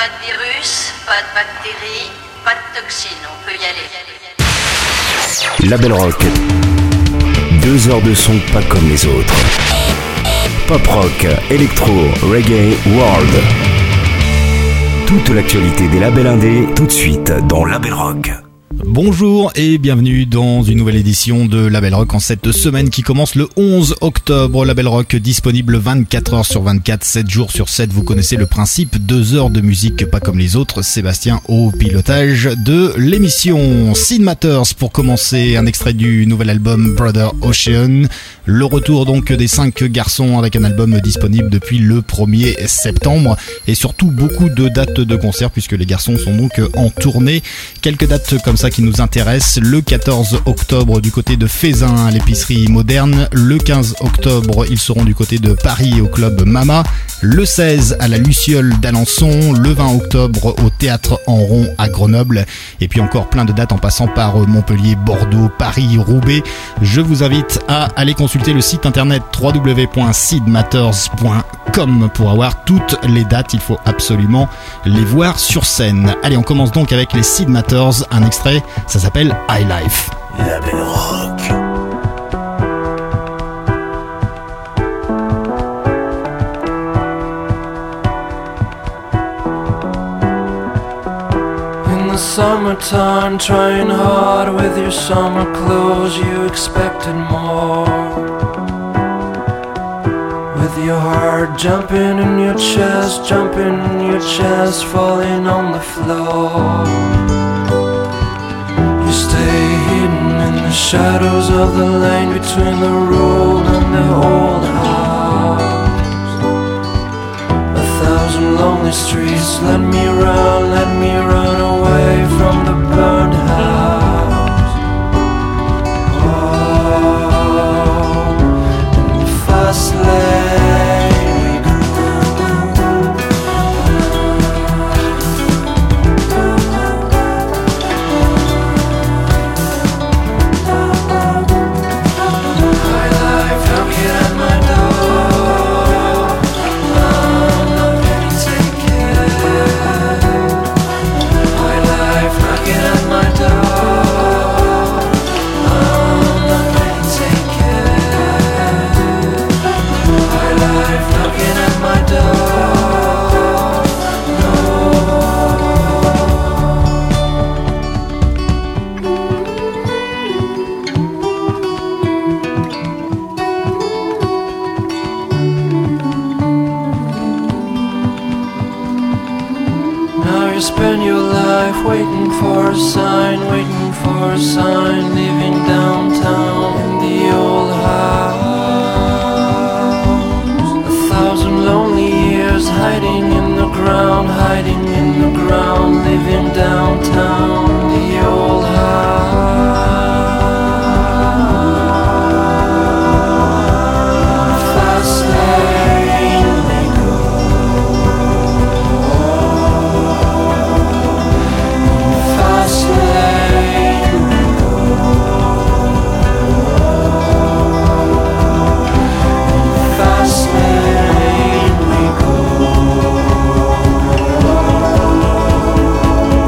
de virus, pas de bactéries, pas de toxines, on peut y aller. Label Rock. 2 heures de son pas comme les autres. Pop rock, électro, reggae, world. Toute l'actualité des labels indés, tout de suite dans Label Rock. Bonjour et bienvenue dans une nouvelle édition de Label Rock en cette semaine qui commence le 11 octobre. Label Rock disponible 24 heures sur 24, 7 jours sur 7. Vous connaissez le principe, 2 heures de musique pas comme les autres. Sébastien au pilotage de l'émission. Sid Matters pour commencer, un extrait du nouvel album Brother Ocean. Le retour donc des 5 garçons avec un album disponible depuis le 1er septembre. Et surtout beaucoup de dates de concert puisque les garçons sont donc en tournée. Quelques dates comme ça qui nous intéresse. Le 14 octobre du côté de Faisin à l'épicerie moderne. Le 15 octobre ils seront du côté de Paris au club Mama. Le 16 à la Luciole d'Alençon. Le 20 octobre au théâtre en rond à Grenoble. Et puis encore plein de dates en passant par Montpellier, Bordeaux, Paris, Roubaix. Je vous invite à aller consulter le site internet www.sidmatters.com pour avoir toutes les dates. Il faut absolument les voir sur scène. Allez, on commence donc avec les Sid Matters. Un extrait, ça s'appelle High Life. Label Rock. Summertime, trying hard with your summer clothes, you expected more. With your heart jumping in your chest, falling on the floor. You stay hidden in the shadows of the lane between the road and the old house. 1,000 lonely streets, let me run away from the burned house. Oh, in the fast lane we go. High life knocking at my door. I'm not gonna take it. High life knocking at my door. I'm not gonna take it. High life knocking at my door. No. Now you spend your life waiting for a sign, leaving downtown in the old house. 1,000 lonely years hiding in the ground, living downtown in the old house. Fast lane we go. Fast lane we go. Fast lane we go.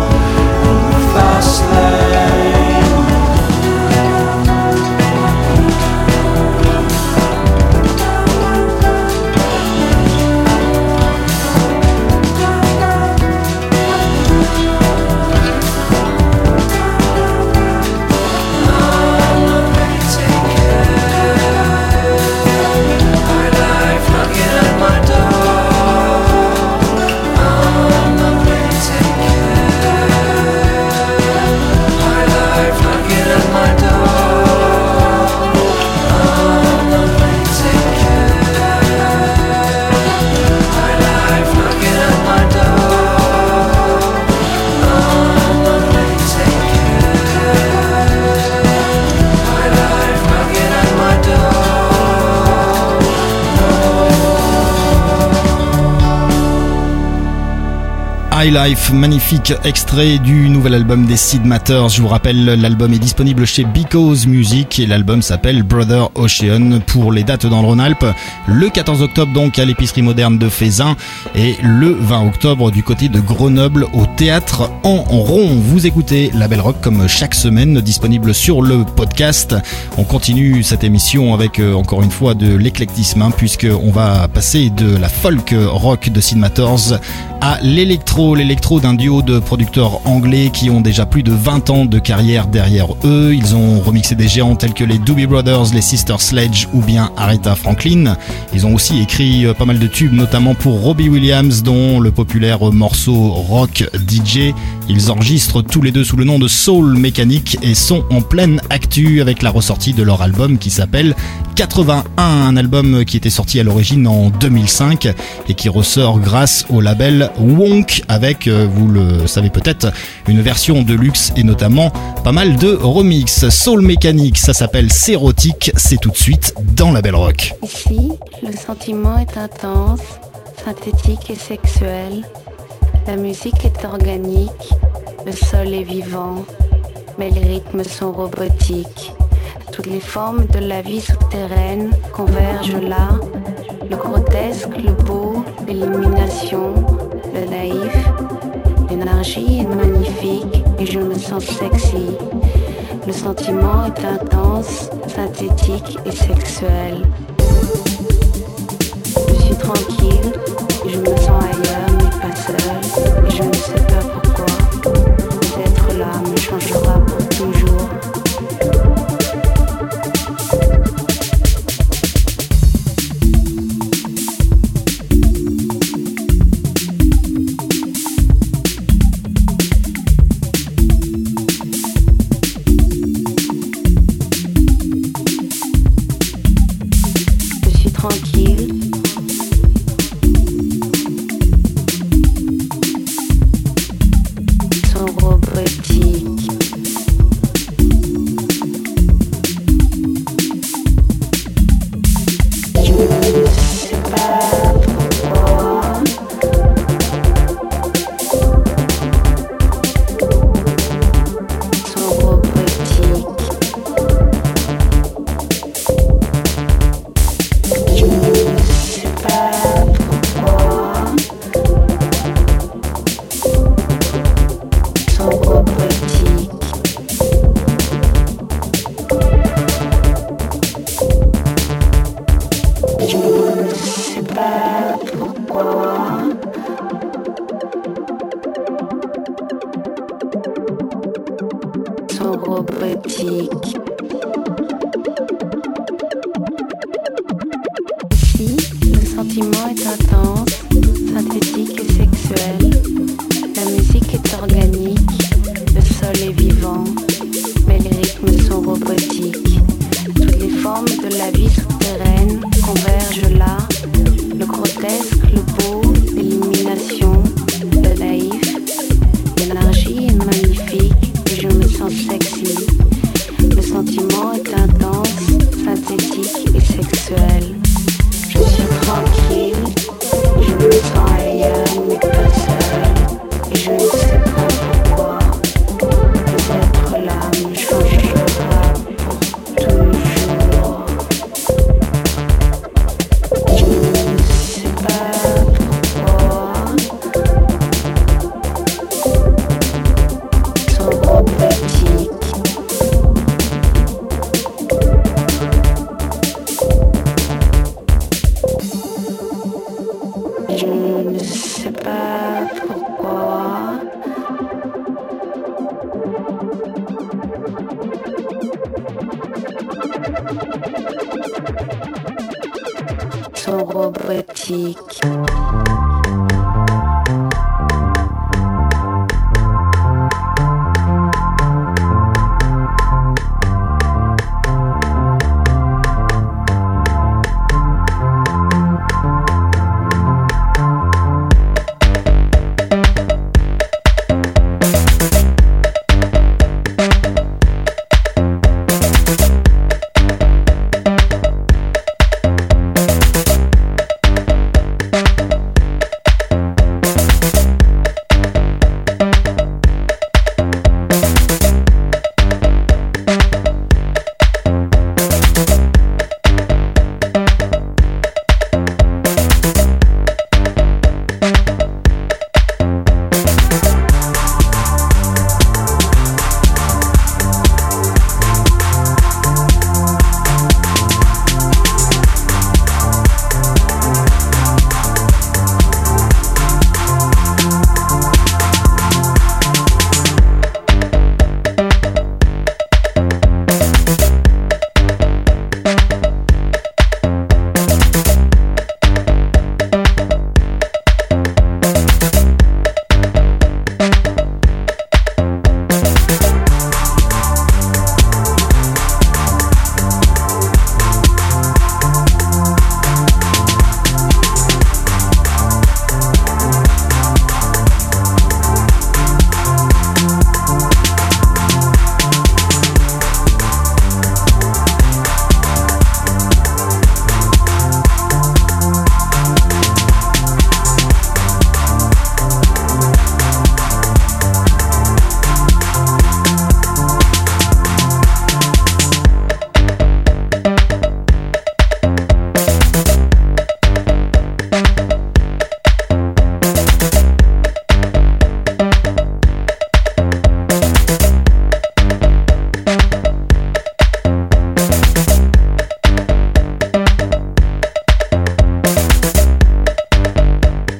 My Life, magnifique extrait du nouvel album des Sid Matters. Je vous rappelle, l'album est disponible chez Because Music et l'album s'appelle Brother Ocean. Pour les dates dans le Rhône-Alpes, le 14 octobre donc à l'épicerie moderne de Fézin et le 20 octobre du côté de Grenoble au Théâtre en Rond. Vous écoutez La Belle Rock comme chaque semaine, disponible sur le podcast. On continue cette émission avec encore une fois de l'éclectisme, puisque on va passer de la folk rock de Sid Matters à l'électro d'un duo de producteurs anglais qui ont déjà plus de 20 ans de carrière derrière eux. Ils ont remixé des géants tels que les Doobie Brothers, les Sister Sledge ou bien Aretha Franklin. Ils ont aussi écrit pas mal de tubes, notamment pour Robbie Williams, dont le populaire morceau Rock DJ. Ils enregistrent tous les deux sous le nom de Soul Mechanic et sont en pleine actu avec la ressortie de leur album qui s'appelle 81, un album qui était sorti à l'origine en 2005 et qui ressort grâce au label Wonk avec, vous le savez peut-être, une version de luxe et notamment pas mal de remix. Soul Mechanic, ça s'appelle Sérotique, c'est tout de suite dans La Belle Rock. Ici, le sentiment est intense, synthétique et sexuel. La musique est organique, le sol est vivant, mais les rythmes sont robotiques. Toutes les formes de la vie souterraine convergent là. Le grotesque, le beau, l'illumination, le naïf. L'énergie est magnifique et je me sens sexy. Le sentiment est intense, synthétique et sexuel. Je suis tranquille et je me sens ailleurs mais pas seule. Et je ne sais pas pourquoi. D'être là me changera pour toujours.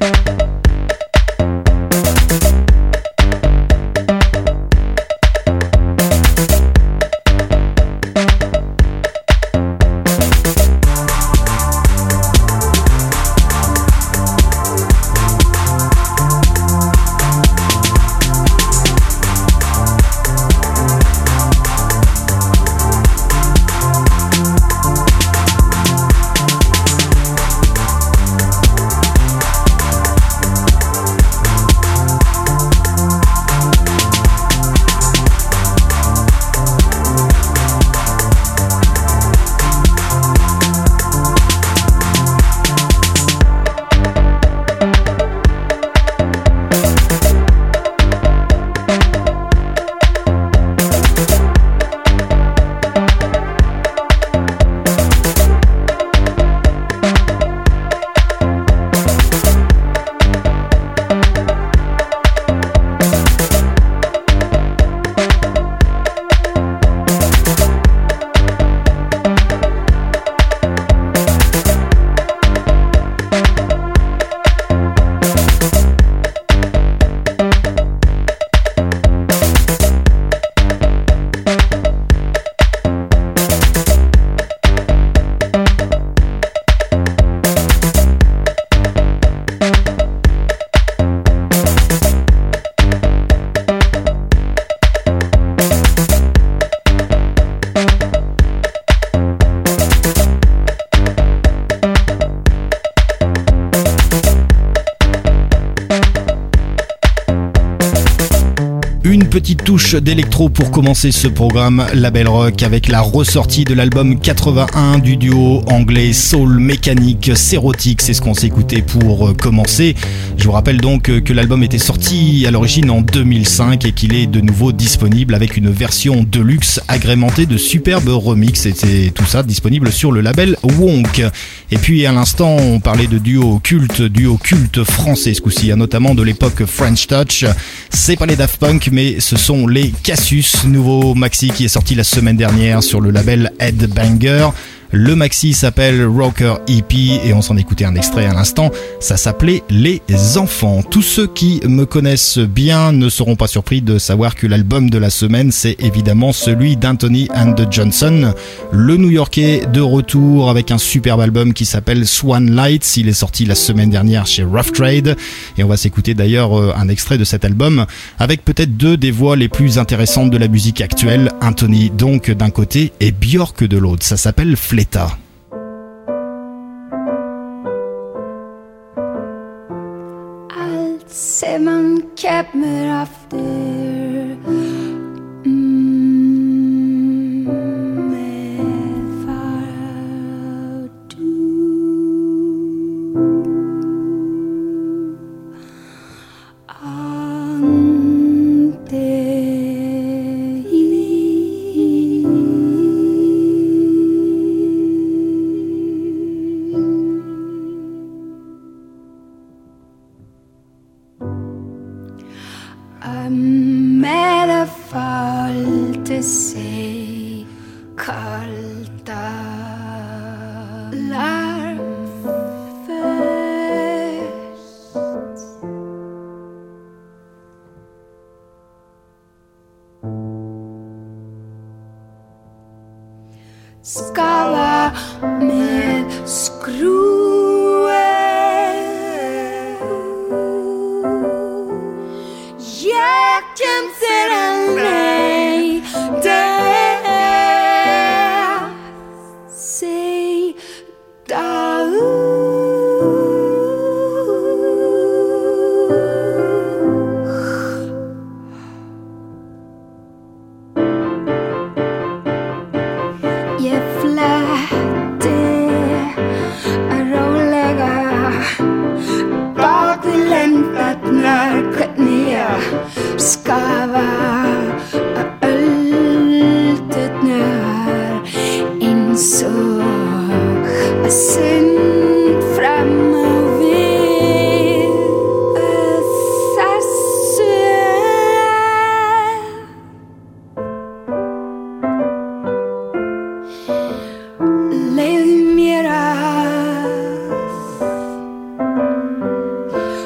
Une petite touche d'électro pour commencer ce programme Label Rock avec la ressortie de l'album 81 du duo anglais Soul Mechanic Serotic. C'est ce qu'on s'est écouté pour commencer. Je vous rappelle donc que l'album était sorti à l'origine en 2005 et qu'il est de nouveau disponible avec une version deluxe agrémentée de superbes remixes. Et c'est tout ça disponible sur le label Wonk. Et puis à l'instant on parlait de duo culte français ce coup-ci, notamment de l'époque French Touch. C'est pas les Daft Punk mais ce sont les Cassius, nouveau maxi qui est sorti la semaine dernière sur le label Headbanger. Le maxi s'appelle Rocker EP et on s'en écoutait un extrait à l'instant. Ça s'appelait Les Enfants. Tous ceux qui me connaissent bien ne seront pas surpris de savoir que l'album de la semaine, c'est évidemment celui d'Anthony and the Johnson, le New-Yorkais de retour avec un superbe album qui s'appelle Swan Lights. Il est sorti la semaine dernière chez Rough Trade et on va s'écouter d'ailleurs un extrait de cet album avec peut-être deux des voix les plus intéressantes de la musique actuelle. Anthony donc d'un côté et Björk de l'autre. Ça s'appelle Fleta. Allt ser man kommer efter med far du med fall till sig kalta larm först skava med skruer jag kämpar nej det säg jag flätte roliga bak vid läntat när kutnia skava öltet när insåg att synd framöver lev mera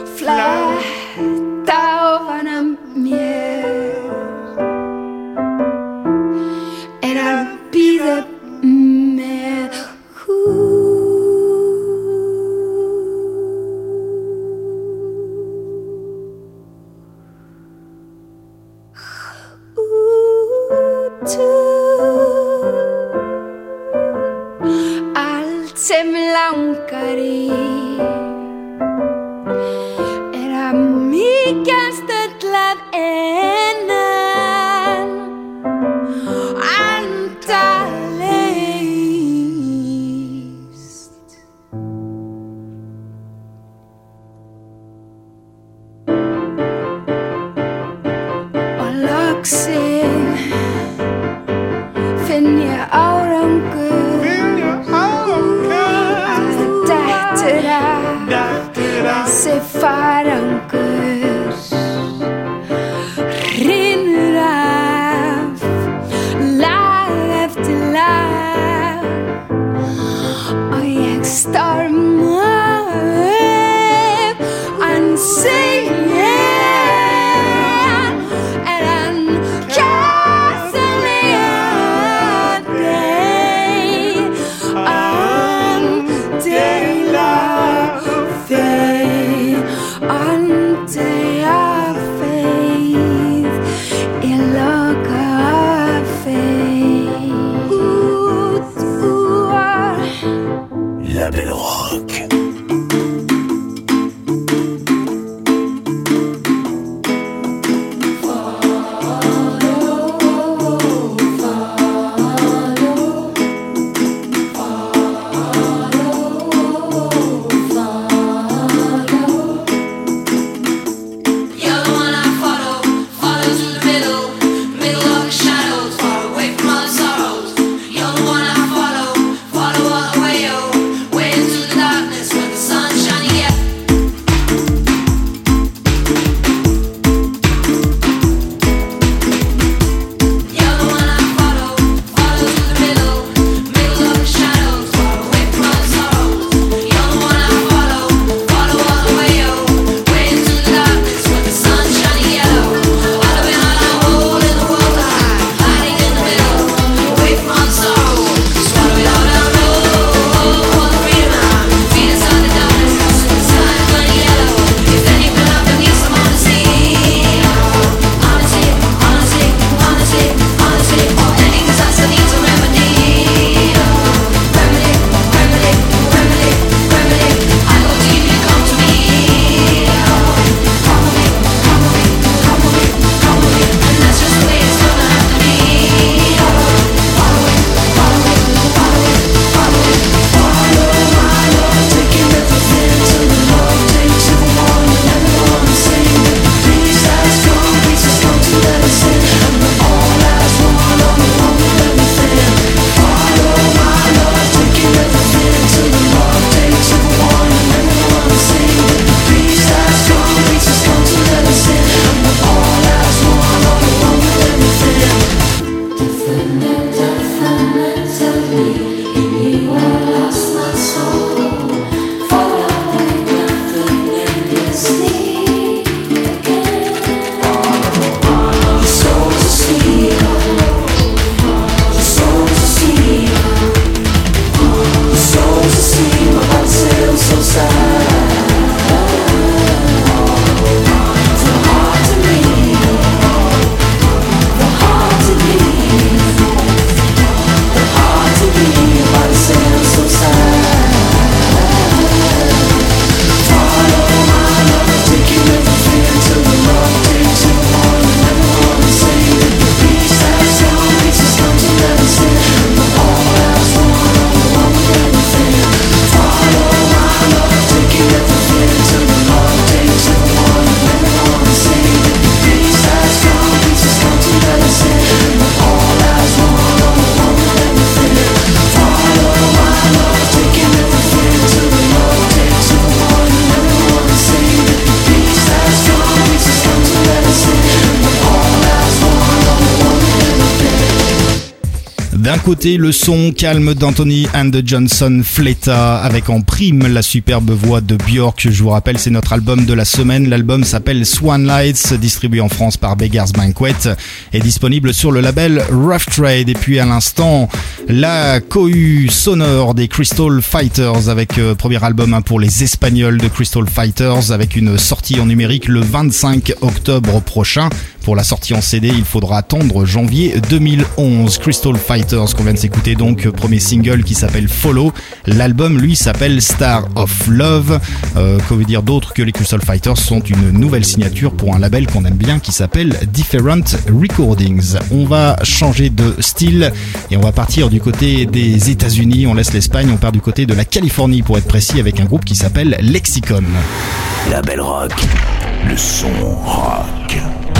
D'un côté, le son calme d'Anthony and the Johnson Fleta avec en prime la superbe voix de Björk. Je vous rappelle, c'est notre album de la semaine. L'album s'appelle Swan Lights, distribué en France par Beggars Banquet et disponible sur le label Rough Trade. Et puis à l'instant, la cohue sonore des Crystal Fighters avec premier album pour les Espagnols de Crystal Fighters avec une sortie en numérique le 25 octobre prochain. Pour la sortie en CD, il faudra attendre janvier 2011. Crystal Fighters qu'on vient de s'écouter, donc premier single qui s'appelle Follow. L'album lui s'appelle Star of Love. Que veut dire d'autre que les Crystal Fighters sont une nouvelle signature pour un label qu'on aime bien qui s'appelle Different Recordings. On va changer de style et on va partir du côté des États-Unis. On laisse l'Espagne, on part du côté de la Californie pour être précis avec un groupe qui s'appelle Lexicon. Label Rock, le son rock.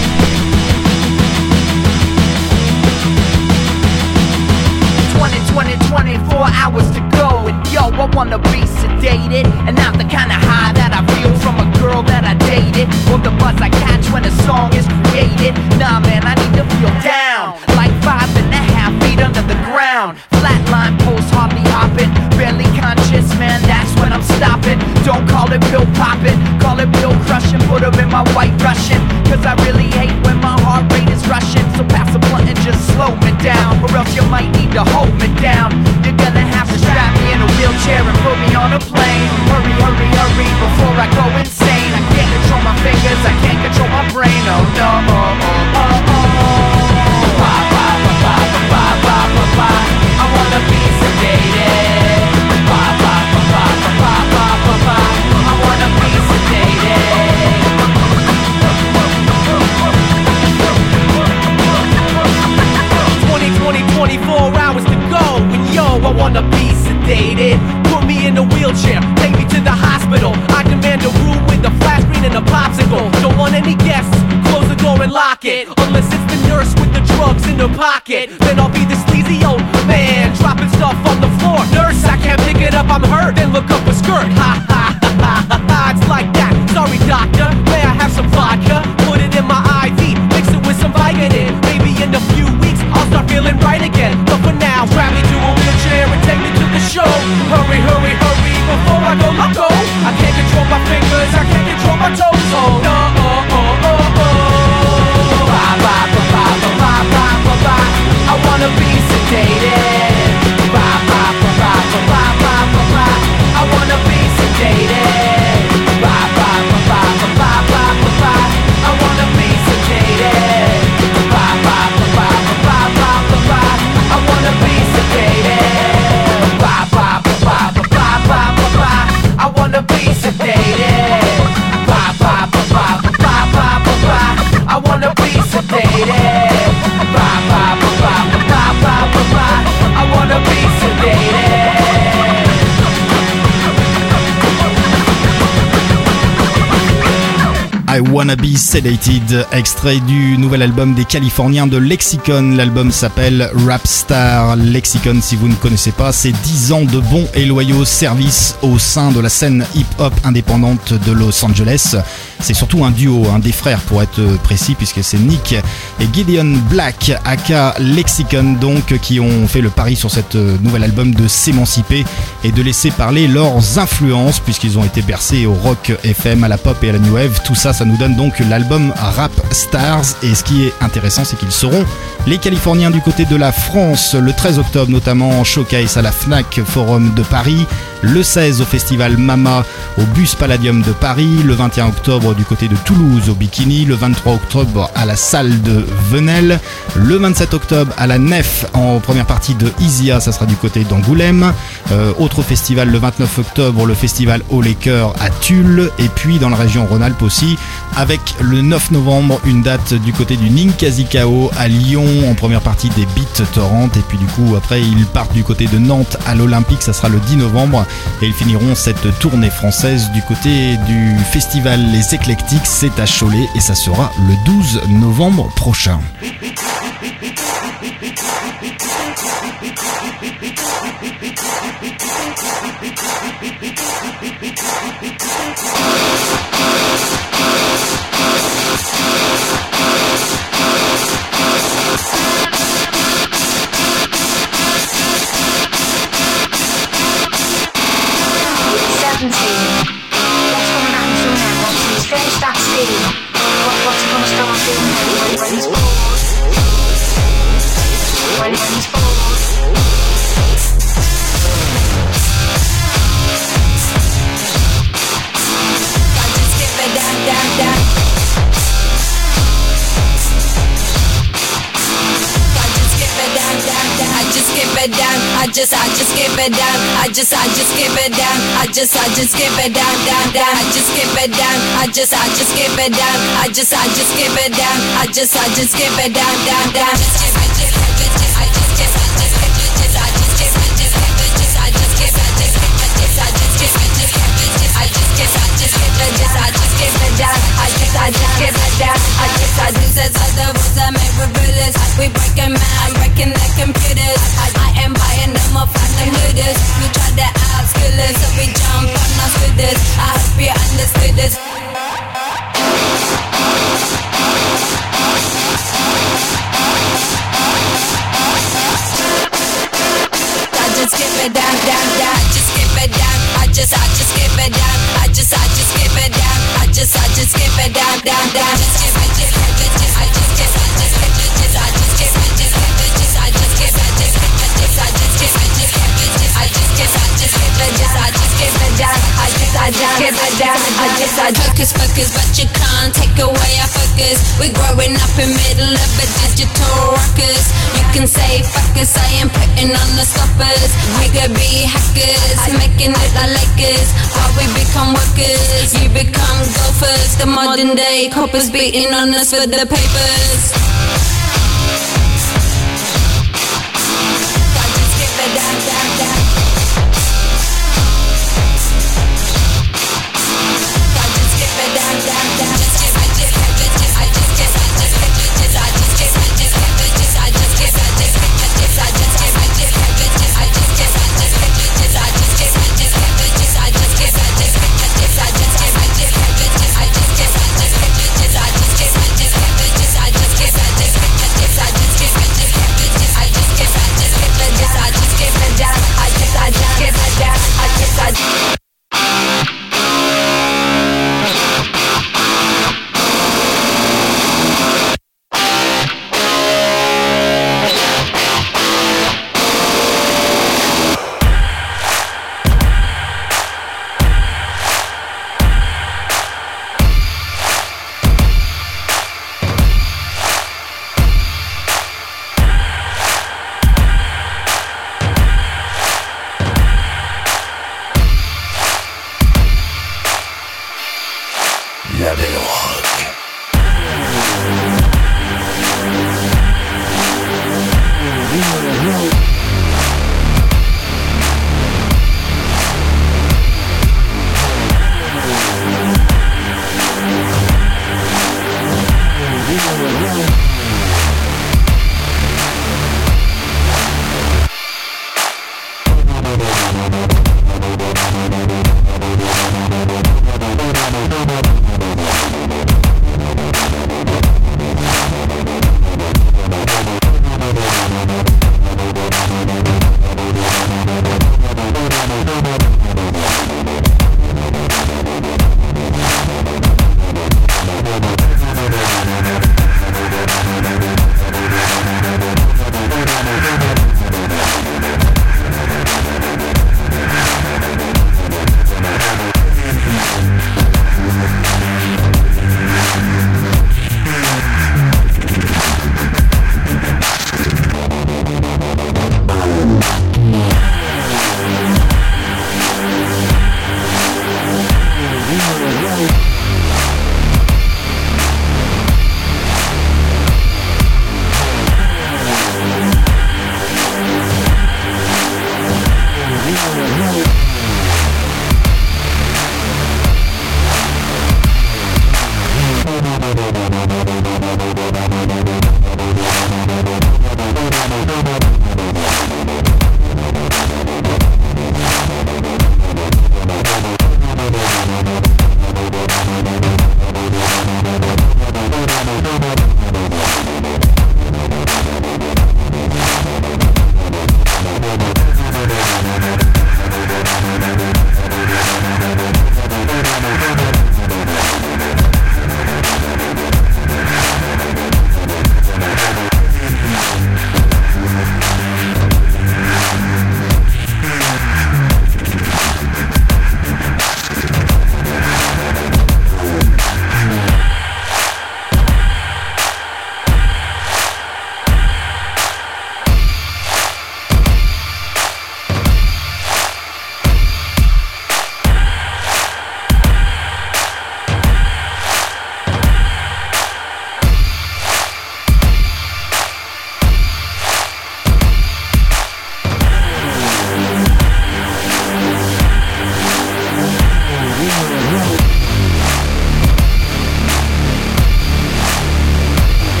24 hours to go, and yo, I wanna be sedated, and not the kind of high that I feel from a girl that I dated, or the buzz I catch when a song is created. Nah man, I need to feel down, like 5.5 feet under the ground, flatline post, hardly hopping, barely conscious, man, that's when I'm stopping. Don't call it pill popping, call it pill crushing, put her in my white Russian, cause I really hate when my heart rate is rushing. So pass a blunt and just slow me down, or else you might need to hold me down. You're gonna have to strap me in a wheelchair and put me on a plane. Hurry, hurry, hurry before I go insane. I can't control my fingers, I can't control my brain. Oh no, oh, oh, oh, oh. Ba, ba, ba, ba, ba, ba, ba, ba. I wanna be sedated. Ba, ba, ba, ba, ba, ba, ba, ba. I wanna be sedated. 24 hours to go, and yo, I wanna be sedated. Put me in a wheelchair, take me to the hospital. I demand a room with a flat screen and a popsicle. Don't want any guests, close the door and lock it. Unless it's the nurse with the drugs in her pocket, then I'll be the sleazy old man dropping stuff on the floor. Nurse, I can't pick it up, I'm hurt. Then look up a skirt, ha ha ha ha ha. It's like that, sorry doctor, may I have some vodka? Put it in my IV, mix it with some Vicodin. Maybe in a few weeks I'll start feeling right again. But for now, grab me to a wheelchair and take me to the show. Hurry, hurry, hurry, before I go loco. I can't control my fingers, I can't control my toes. Oh no, oh, oh, oh, oh. Ba, ba, ba, ba, ba, ba, ba, ba, ba. I wanna be sedated. Ba, ba, ba, ba, ba, ba, ba, ba, ba. I wanna be sedated. Ba, ba, ba, ba, ba, ba, ba, ba, ba. I wanna be sedated. Ba, ba, ba, ba, ba, ba, ba, ba. I wanna be sedated. Ba, ba, ba, ba, ba, ba, ba, ba, ba. I wanna be sedated. Ba, ba, ba, ba, ba, ba, ba, ba, ba. I wanna be sedated. Ba, ba, ba, ba, ba, ba, ba, ba, ba. I wanna be sedated. I Wanna Be Sedated, extrait du nouvel album des Californiens de Lexicon. L'album s'appelle Rapstar. Lexicon, si vous ne connaissez pas, c'est 10 ans de bons et loyaux services au sein de la scène hip-hop indépendante de Los Angeles. C'est surtout un duo, des frères pour être précis, puisque c'est Nick et Gideon Black, aka Lexicon, donc, qui ont fait le pari sur cet nouvel album de s'émanciper et de laisser parler leurs influences, puisqu'ils ont été bercés au rock FM, à la pop et à la new wave. Tout ça, ça nous donne donc l'album Rap Stars. Et ce qui est intéressant, c'est qu'ils seront les Californiens du côté de la France le 13 octobre, notamment en showcase à la Fnac Forum de Paris, le 16 au festival Mama au Bus Palladium de Paris, le 21 octobre du côté de Toulouse au Bikini, le 23 octobre à la salle de Venelle, le 27 octobre à la Nef en première partie de Isia, ça sera du côté d'Angoulême, autre festival le 29 octobre, le festival Haut les Cœurs à Tulle, et puis dans la région Rhône-Alpes aussi, avec le 9 novembre une date du côté du Ninkasi-Kao à Lyon en première partie des Beat Torrent, et puis du coup après ils partent du côté de Nantes à l'Olympique, ça sera le 10 novembre, et ils finiront cette tournée française du côté du festival Les Éclectiques, c'est à Cholet, et ça sera le 12 novembre prochain. just skip it down. I just skip it down. I just skip it down, down, down. I just skip it down. I just skip it down. I just skip it down. I just skip it down, down, down. We breaking man, breaking the computers. I am buying them up on the hooders. We try to outskill us, so we jump on our scooters. I hope you understood this. I just skip it down, down, down. I just skip it down. I just skip it down. I just skip it down. I just skip it down, down, down. Focus, focus, but you can't take away our focus. We're growing up in middle of a digital ruckus. You can say fuck us, I am putting on the stoppers. We could be hackers, making it like Lakers. While we become workers, you become golfers. The modern day coppers beating on us for the papers. I just skip it down, down, down. La Belle Rock.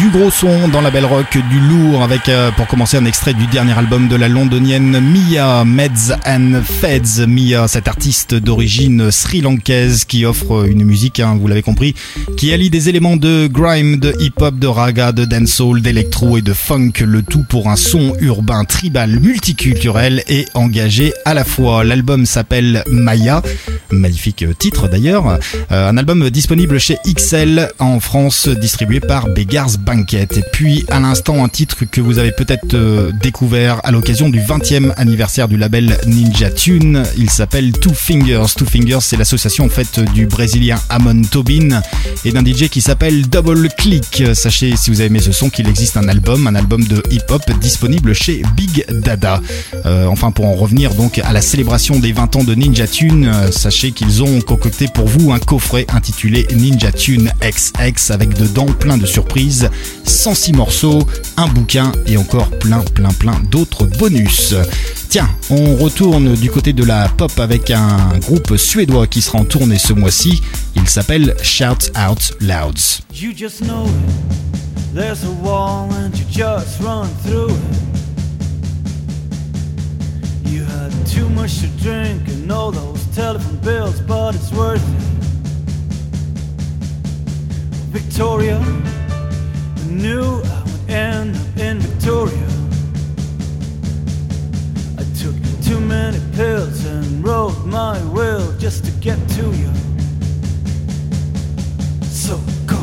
du gros son dans la belle rock, du lourd avec pour commencer un extrait du dernier album de la londonienne Mia, Meds and Feds. Mia, cette artiste d'origine sri-lankaise qui offre une musique, vous l'avez compris, qui allie des éléments de grime, de hip-hop, de raga, de dancehall, d'électro et de funk, le tout pour un son urbain, tribal, multiculturel et engagé à la fois. L'album s'appelle Maya, magnifique titre d'ailleurs, un album disponible chez XL en France, distribué par Beggars Banquet. Et puis à l'instant, un titre que vous avez peut-être découvert à l'occasion du 20e anniversaire du label Ninja Tune. Il s'appelle Two Fingers. Two Fingers, c'est l'association en fait du brésilien Amon Tobin et d'un DJ qui s'appelle Double Click. Sachez, si vous avez aimé ce son, qu'il existe un album de hip-hop disponible chez Big Dada. Enfin, pour en revenir donc à la célébration des 20 ans de Ninja Tune, sachez qu'ils ont concocté pour vous un coffret intitulé Ninja Tune XX avec dedans plein de surprises, 106 morceaux, un bouquin et encore plein d'autres bonus. Tiens, on retourne du côté de la pop avec un groupe suédois qui sera en tournée ce mois-ci. Il s'appelle Shout Out Louds. You just know it. There's a wall and you just run through it. You had too much to drink and all those telephone bills, but it's worth it. Victoria, I knew I would end up in Victoria. I took too many pills and wrote my will just to get to you. So go.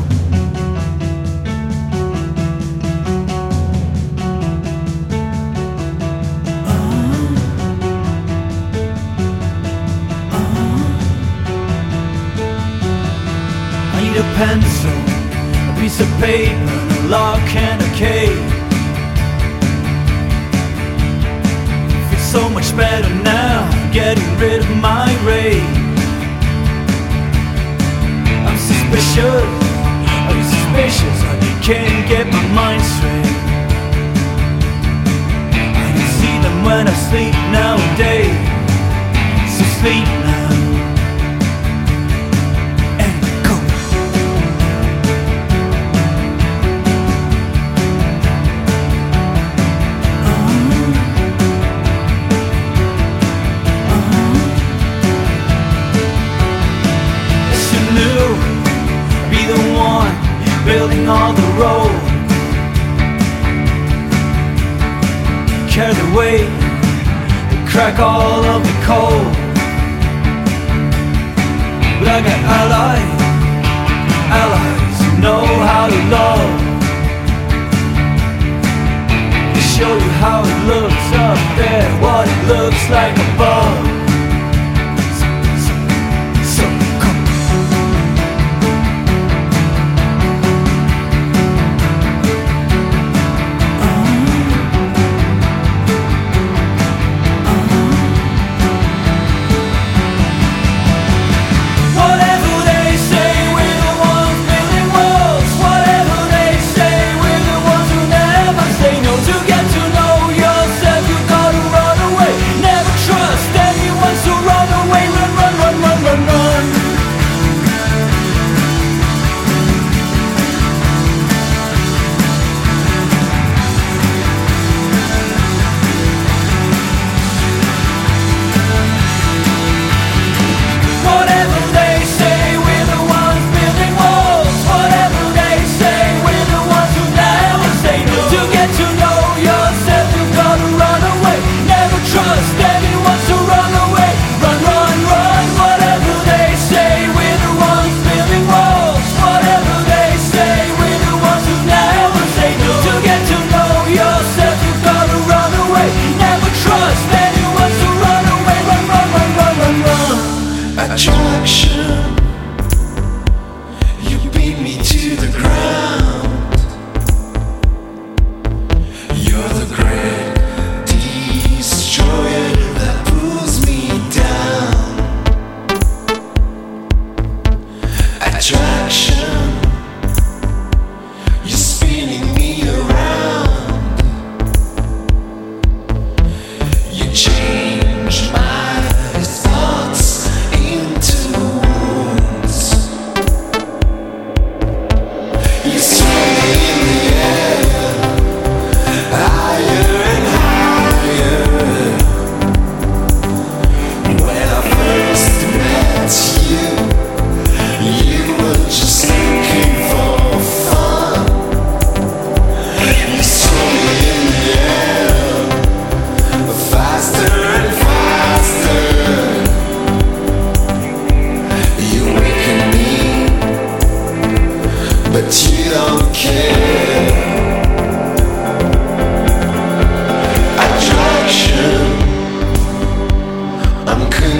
I need a pencil, a piece of paper, a lock and a key. Feels so much better now, getting rid of my rage. I'm suspicious, are you suspicious? I can't get my mind straight. I can see them when I sleep nowadays. So sleep now. Building all the road, carry the weight, crack all of the cold. But I got allies who know how to love. To show you how it looks up there, what it looks like above. Say no to get to know yourself. You gotta run away. Never trust anyone.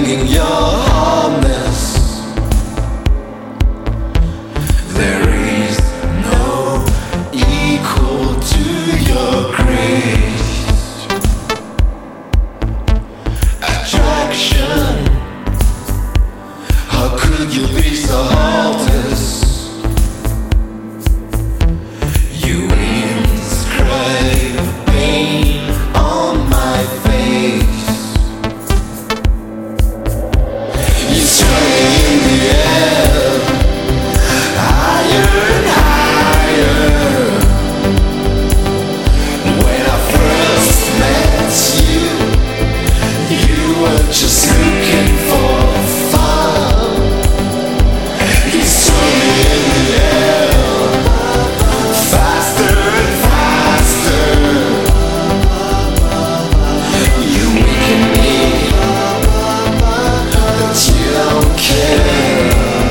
swinging your harness. There is no equal to your grace. Attraction, how could you be so heartless? You inscribe pain on my face. You swing in the air, higher and higher. When I first met you, you were just looking for fun. You swung me in the air, faster and faster. You weaken me, but you don't care.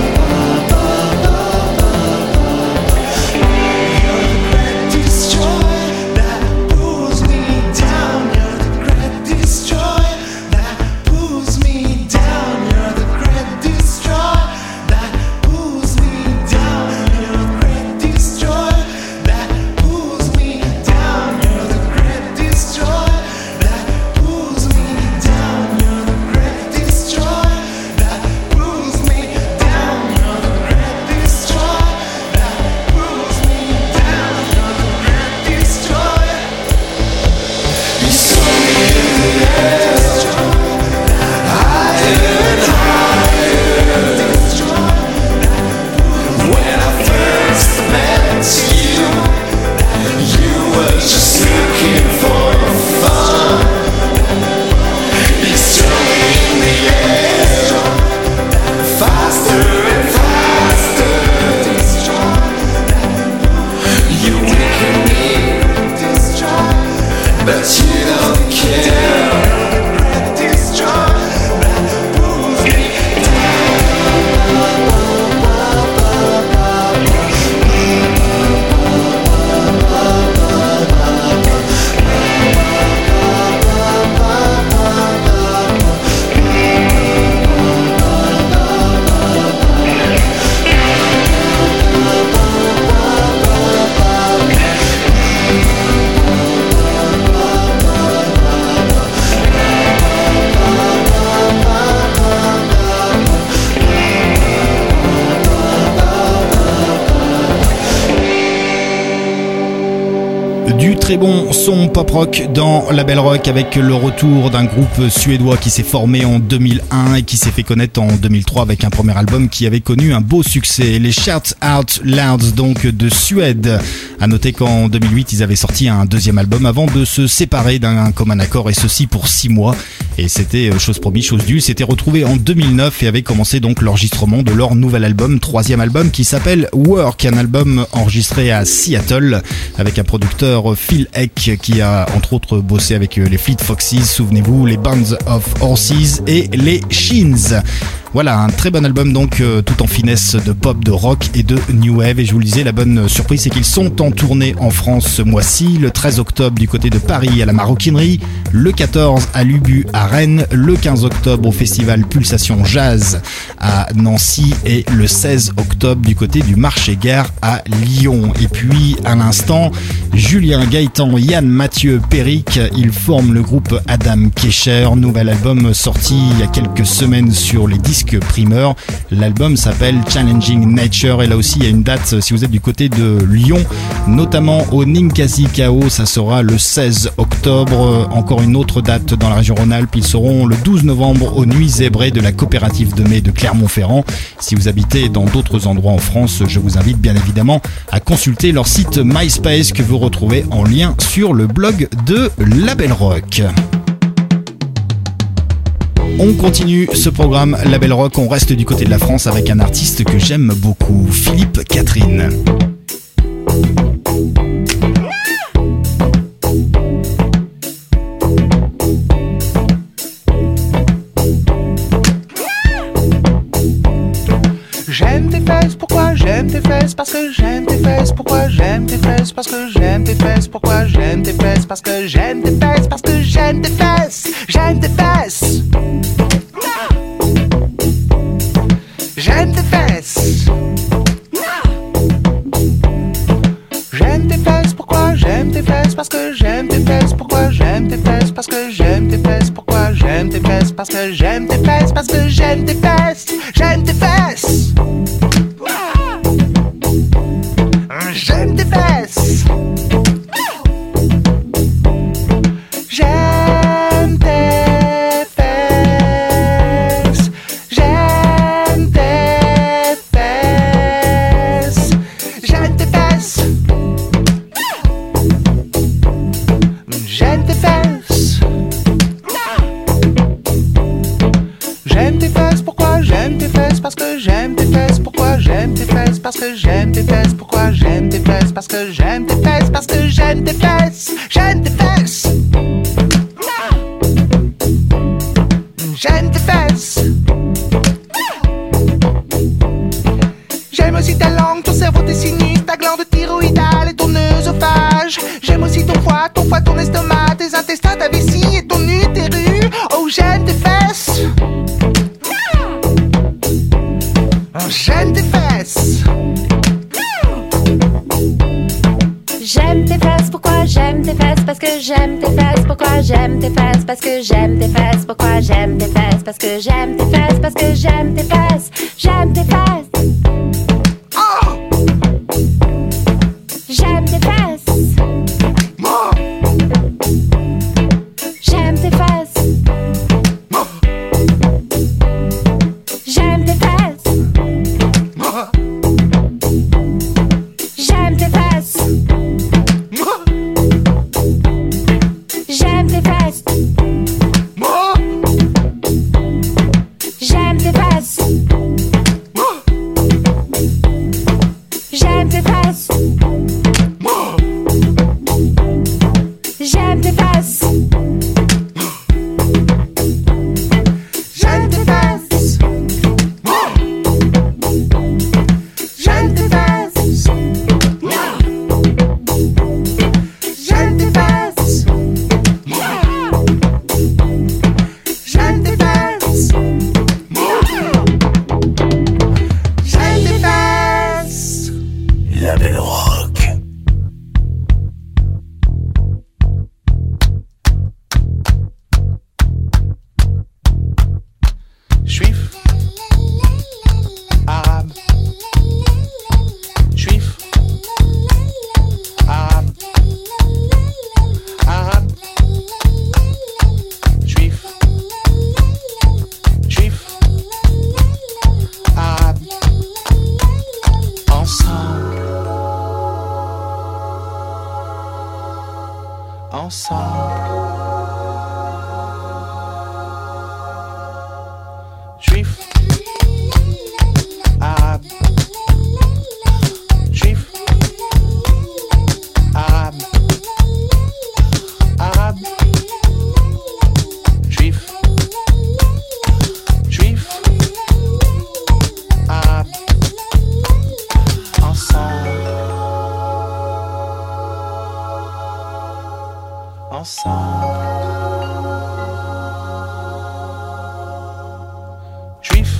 You're the great destroyer that pulls me down. You're the great destroyer that pulls me down. You're the great destroyer that pulls me down. You're the great destroyer that pulls me down. You're the great destroyer that pulls me down. You're the great destroyer that pulls me down. You're the great destroyer that pulls me down. You're the great destroyer. You swung me in the air, higher and higher. When I first met you, you were just looking for fun. You swung me in the air, faster and faster. You weaken me, but you don't care. Du très bon son pop-rock dans la Belle Rock avec le retour d'un groupe suédois qui s'est formé en 2001 et qui s'est fait connaître en 2003 avec un premier album qui avait connu un beau succès. Les Shout Out Louds donc de Suède. À noter qu'en 2008 ils avaient sorti un deuxième album avant de se séparer d'un commun accord et ceci pour 6 mois. Et c'était chose promise, chose due. S'étaient retrouvés en 2009 et avaient commencé donc l'enregistrement de leur nouvel album, troisième album qui s'appelle Work, un album enregistré à Seattle avec un producteur Phil Eck qui a entre autres bossé avec les Fleet Foxes, souvenez-vous, les Bands of Horses et les Sheens. Voilà, un très bon album donc tout en finesse de pop, de rock et de new wave. Et je vous le disais, la bonne surprise c'est qu'ils sont en tournée en France ce mois-ci, le 13 octobre du côté de Paris à la Maroquinerie, le 14 à l'Ubu à Rennes, le 15 octobre au festival Pulsation Jazz à Nancy et le 16 octobre du côté du Marché-Gare à Lyon. Et puis à l'instant, Julien Gaëtan, Yann Mathieu, Péric, ils forment le groupe Adam Kesher, nouvel album sorti il y a quelques semaines sur les disques primeur. L'album s'appelle Challenging Nature et là aussi il y a une date si vous êtes du côté de Lyon, notamment au Ninkasi Kao, ça sera le 16 octobre. Encore une autre date dans la région Rhône-Alpes, ils seront le 12 novembre aux Nuits Zébrées de la coopérative de mai de Clermont-Ferrand. Si vous habitez dans d'autres endroits en France, je vous invite bien évidemment à consulter leur site MySpace que vous retrouvez en lien sur le blog de La Belle Rock. On continue ce programme La Belle Rock, on reste du côté de la France avec un artiste que j'aime beaucoup, Philippe Catherine. J'aime tes fesses, pourquoi j'aime tes fesses? Parce que j'aime tes fesses, pourquoi j'aime tes fesses? Parce que j'aime tes fesses, pourquoi j'aime tes fesses? Parce que j'aime tes fesses, parce que j'aime tes fesses, j'aime tes fesses. parce que j'aime tes fesses. Pourquoi j'aime tes fesses? Parce que j'aime tes fesses. Pourquoi j'aime tes fesses? Parce que j'aime tes fesses. Parce que j'aime tes fesses. J'aime tes fesses. J'aime tes fesses. J'aime tes fesses. J'aime tes fesses. J'aime tes fesses. J'aime tes fesses. J'aime tes fesses. Pourquoi j'aime tes fesses? Parce que j'aime tes fesses. Pourquoi j'aime tes fesses? Parce que j'aime tes fesses. Pourquoi j'aime tes fesses? Parce que j'aime tes fesses. Parce que j'aime tes fesses. J'aime tes fesses. J'aime tes fesses. J'aime aussi ta langue, ton cerveau, tes sinus, ta glande thyroïdale et ton œsophage. J'aime aussi ton foie, ton estomac, tes intestins, ta vessie et ton utérus. Oh, j'aime tes fesses. Oh, j'aime tes fesses. J'aime tes fesses, pourquoi j'aime tes fesses? Parce que j'aime tes fesses, pourquoi j'aime tes fesses? Parce que j'aime tes fesses, pourquoi j'aime tes fesses? Parce que j'aime tes fesses, parce que j'aime tes fesses. J'aime tes fesses. Oh! J'aime tes fesses. Oh! J'aime tes fesses. Oh! J'aime tes fesses. Oh! J'aime tes fesses. J'aime tes fesses. Oh! J'aime tes fesses. Oh! J'aime tes fesses. Oh! J'aime tes fesses. J'aime tes fesses. Oh! J'aime tes fesses. J'aime tes fesses. J'aime tes fesses. J'aime tes fesses. La Belle Rock. Juif, arabe, juif, arabe, arabe, juif, juif, arabe, ensemble, ensemble, juif, arabe, juif, arabe, arabe, juif, juif, arabe, ensemble, ensemble, juif,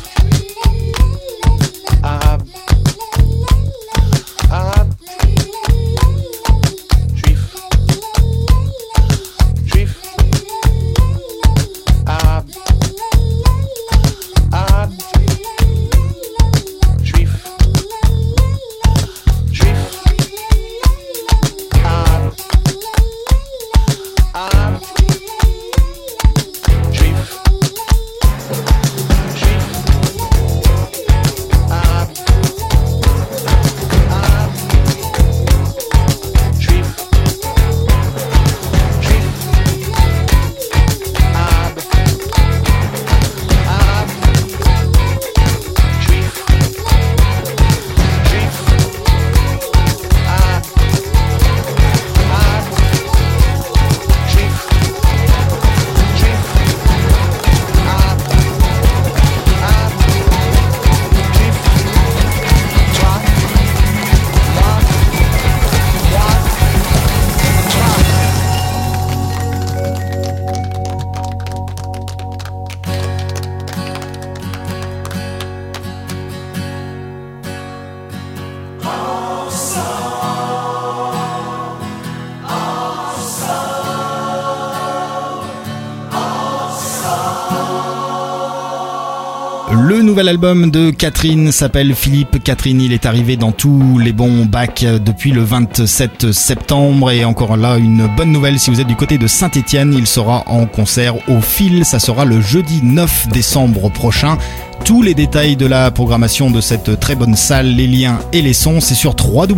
Le nouvel album de Catherine s'appelle Philippe Catherine. Il est arrivé dans tous les bons bacs depuis le 27 septembre. Et encore là, une bonne nouvelle si vous êtes du côté de Saint-Étienne. Il sera en concert au Fil. Ça sera le jeudi 9 décembre prochain. Tous les détails de la programmation de cette très bonne salle, les liens et les sons, c'est sur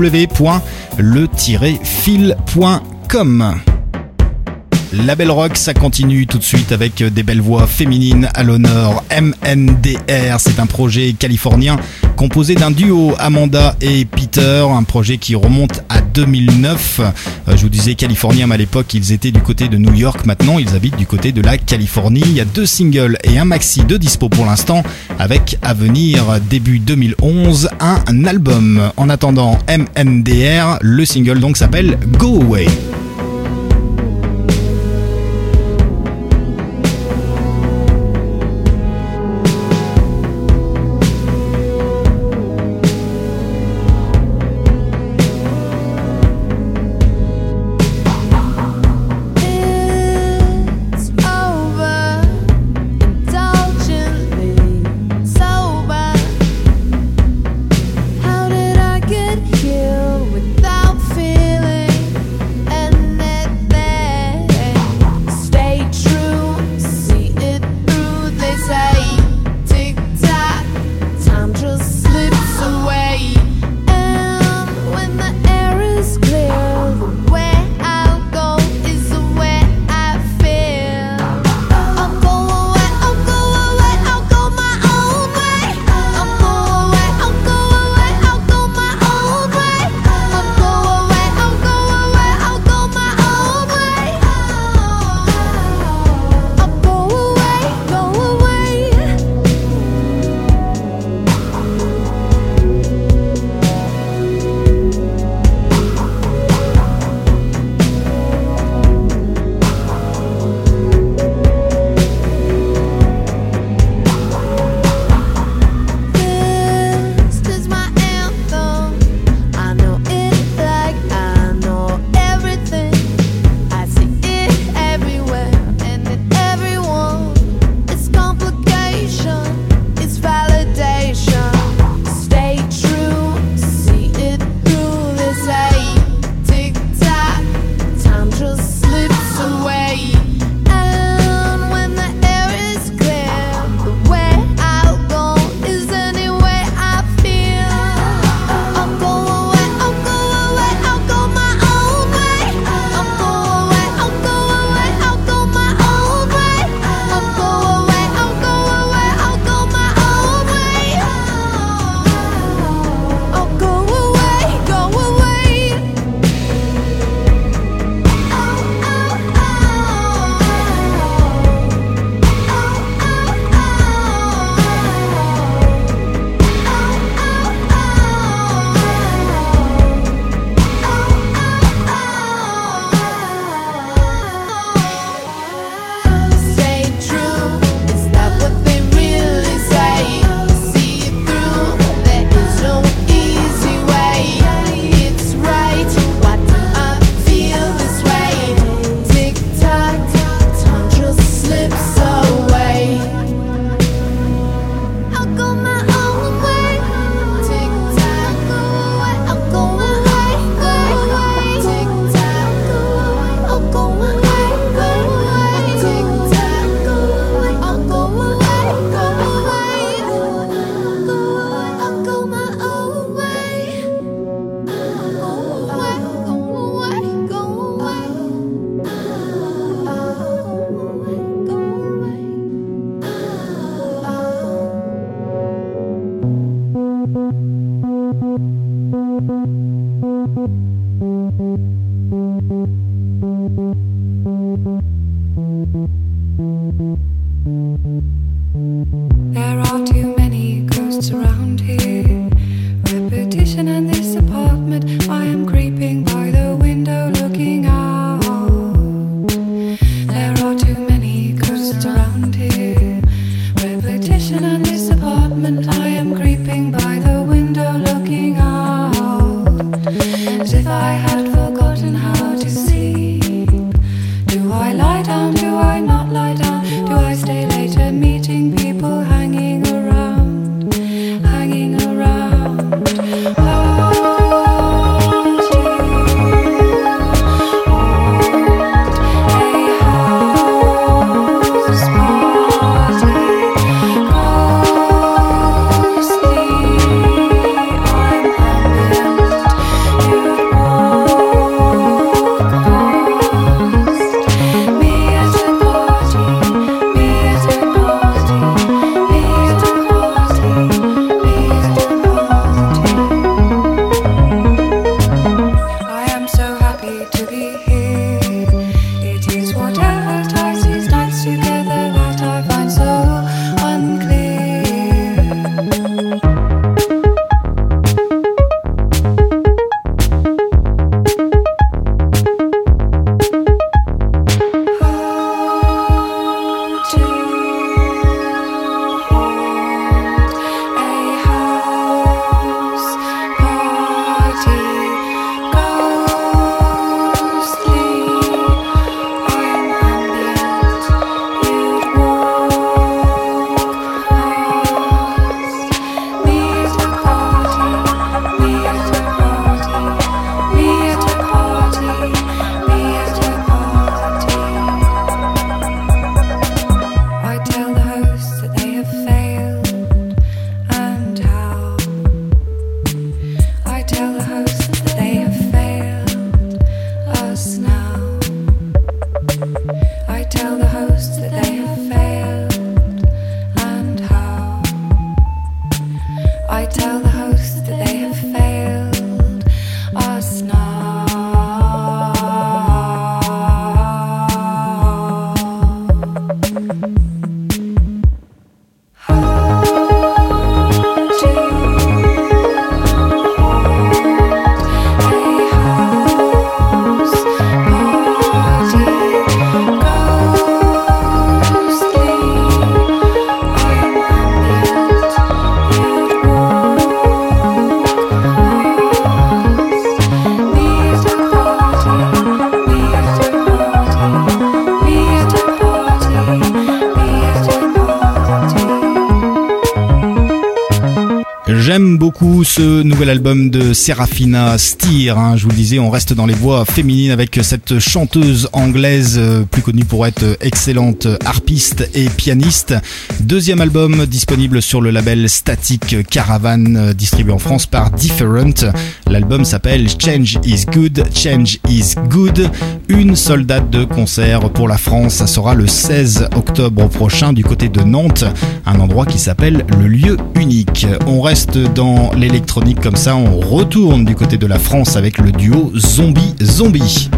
www.le-fil.com. La Belle Rock, ça continue tout de suite avec des belles voix féminines à l'honneur. MNDR, c'est un projet californien composé d'un duo, Amanda et Peter, un projet qui remonte à 2009. Je vous disais californien, mais à l'époque ils étaient du côté de New York. Maintenant ils habitent du côté de la Californie. Il y a 2 singles et un maxi de dispo pour l'instant, avec à venir début 2011 un album. En attendant, MNDR, le single donc s'appelle Go Away. Without feeling There are too many ghosts around here. Repetition in this apartment. I am creeping by the window looking out. There are too many ghosts around here. Repetition in this apartment. I am creeping by the window looking out. As if I had forgotten how to sleep. Do I lie down? Do I not lie down? Do I stay later meeting people hanging around? J'aime beaucoup ce nouvel album de Serafina Steer, je vous le disais, on reste dans les voix féminines avec cette chanteuse anglaise plus connue pour être excellente harpiste et pianiste. Deuxième album disponible sur le label Static Caravan, distribué en France par Different. L'album s'appelle Change is Good, Change is Good. Une seule date de concert pour la France, ça sera le 16 octobre prochain du côté de Nantes, un endroit qui s'appelle le Lieu Unique. On reste dans l'électronique comme ça, on retourne du côté de la France avec le duo Zombie Zombie.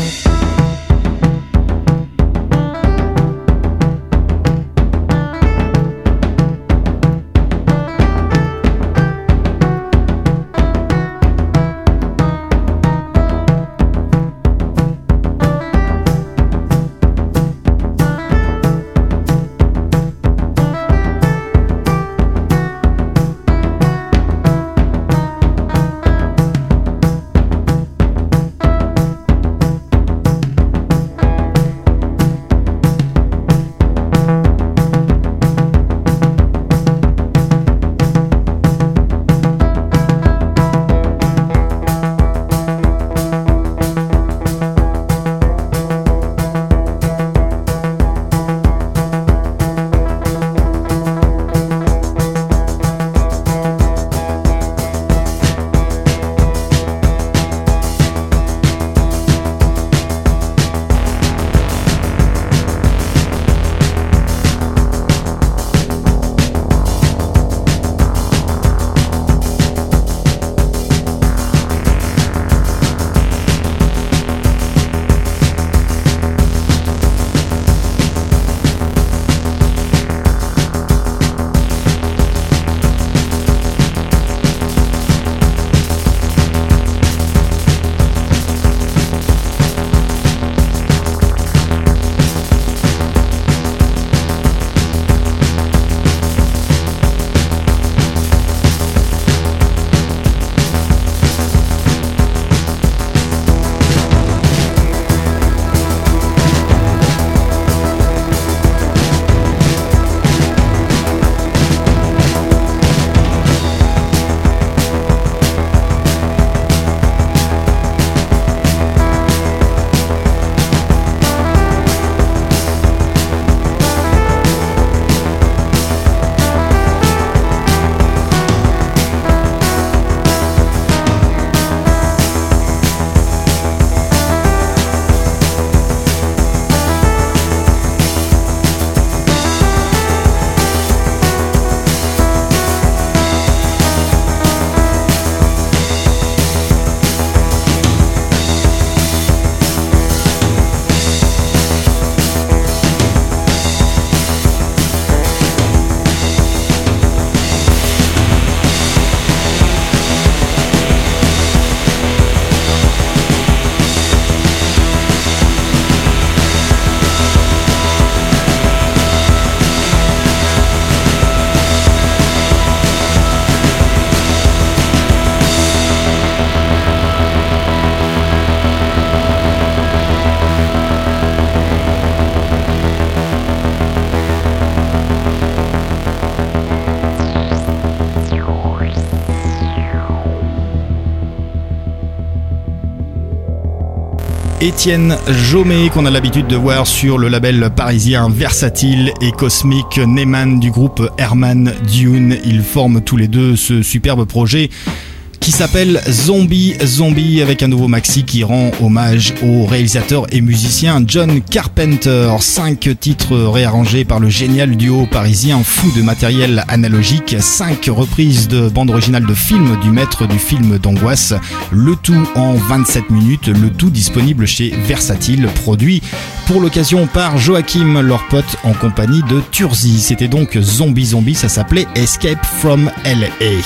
Étienne Jaumet, qu'on a l'habitude de voir sur le label parisien Versatile, et Cosmic Neyman du groupe Herman Dune. Ils forment tous les deux ce superbe projet qui s'appelle Zombie Zombie, avec un nouveau maxi qui rend hommage au réalisateur et musicien John Carpenter. 5 titres réarrangés par le génial duo parisien fou de matériel analogique, 5 reprises de bande originale de films du maître du film d'angoisse, le tout en 27 minutes, le tout disponible chez Versatile, produit pour l'occasion par Joachim, leur pote, en compagnie de Turzi. C'était donc Zombie Zombie, ça s'appelait Escape from LA.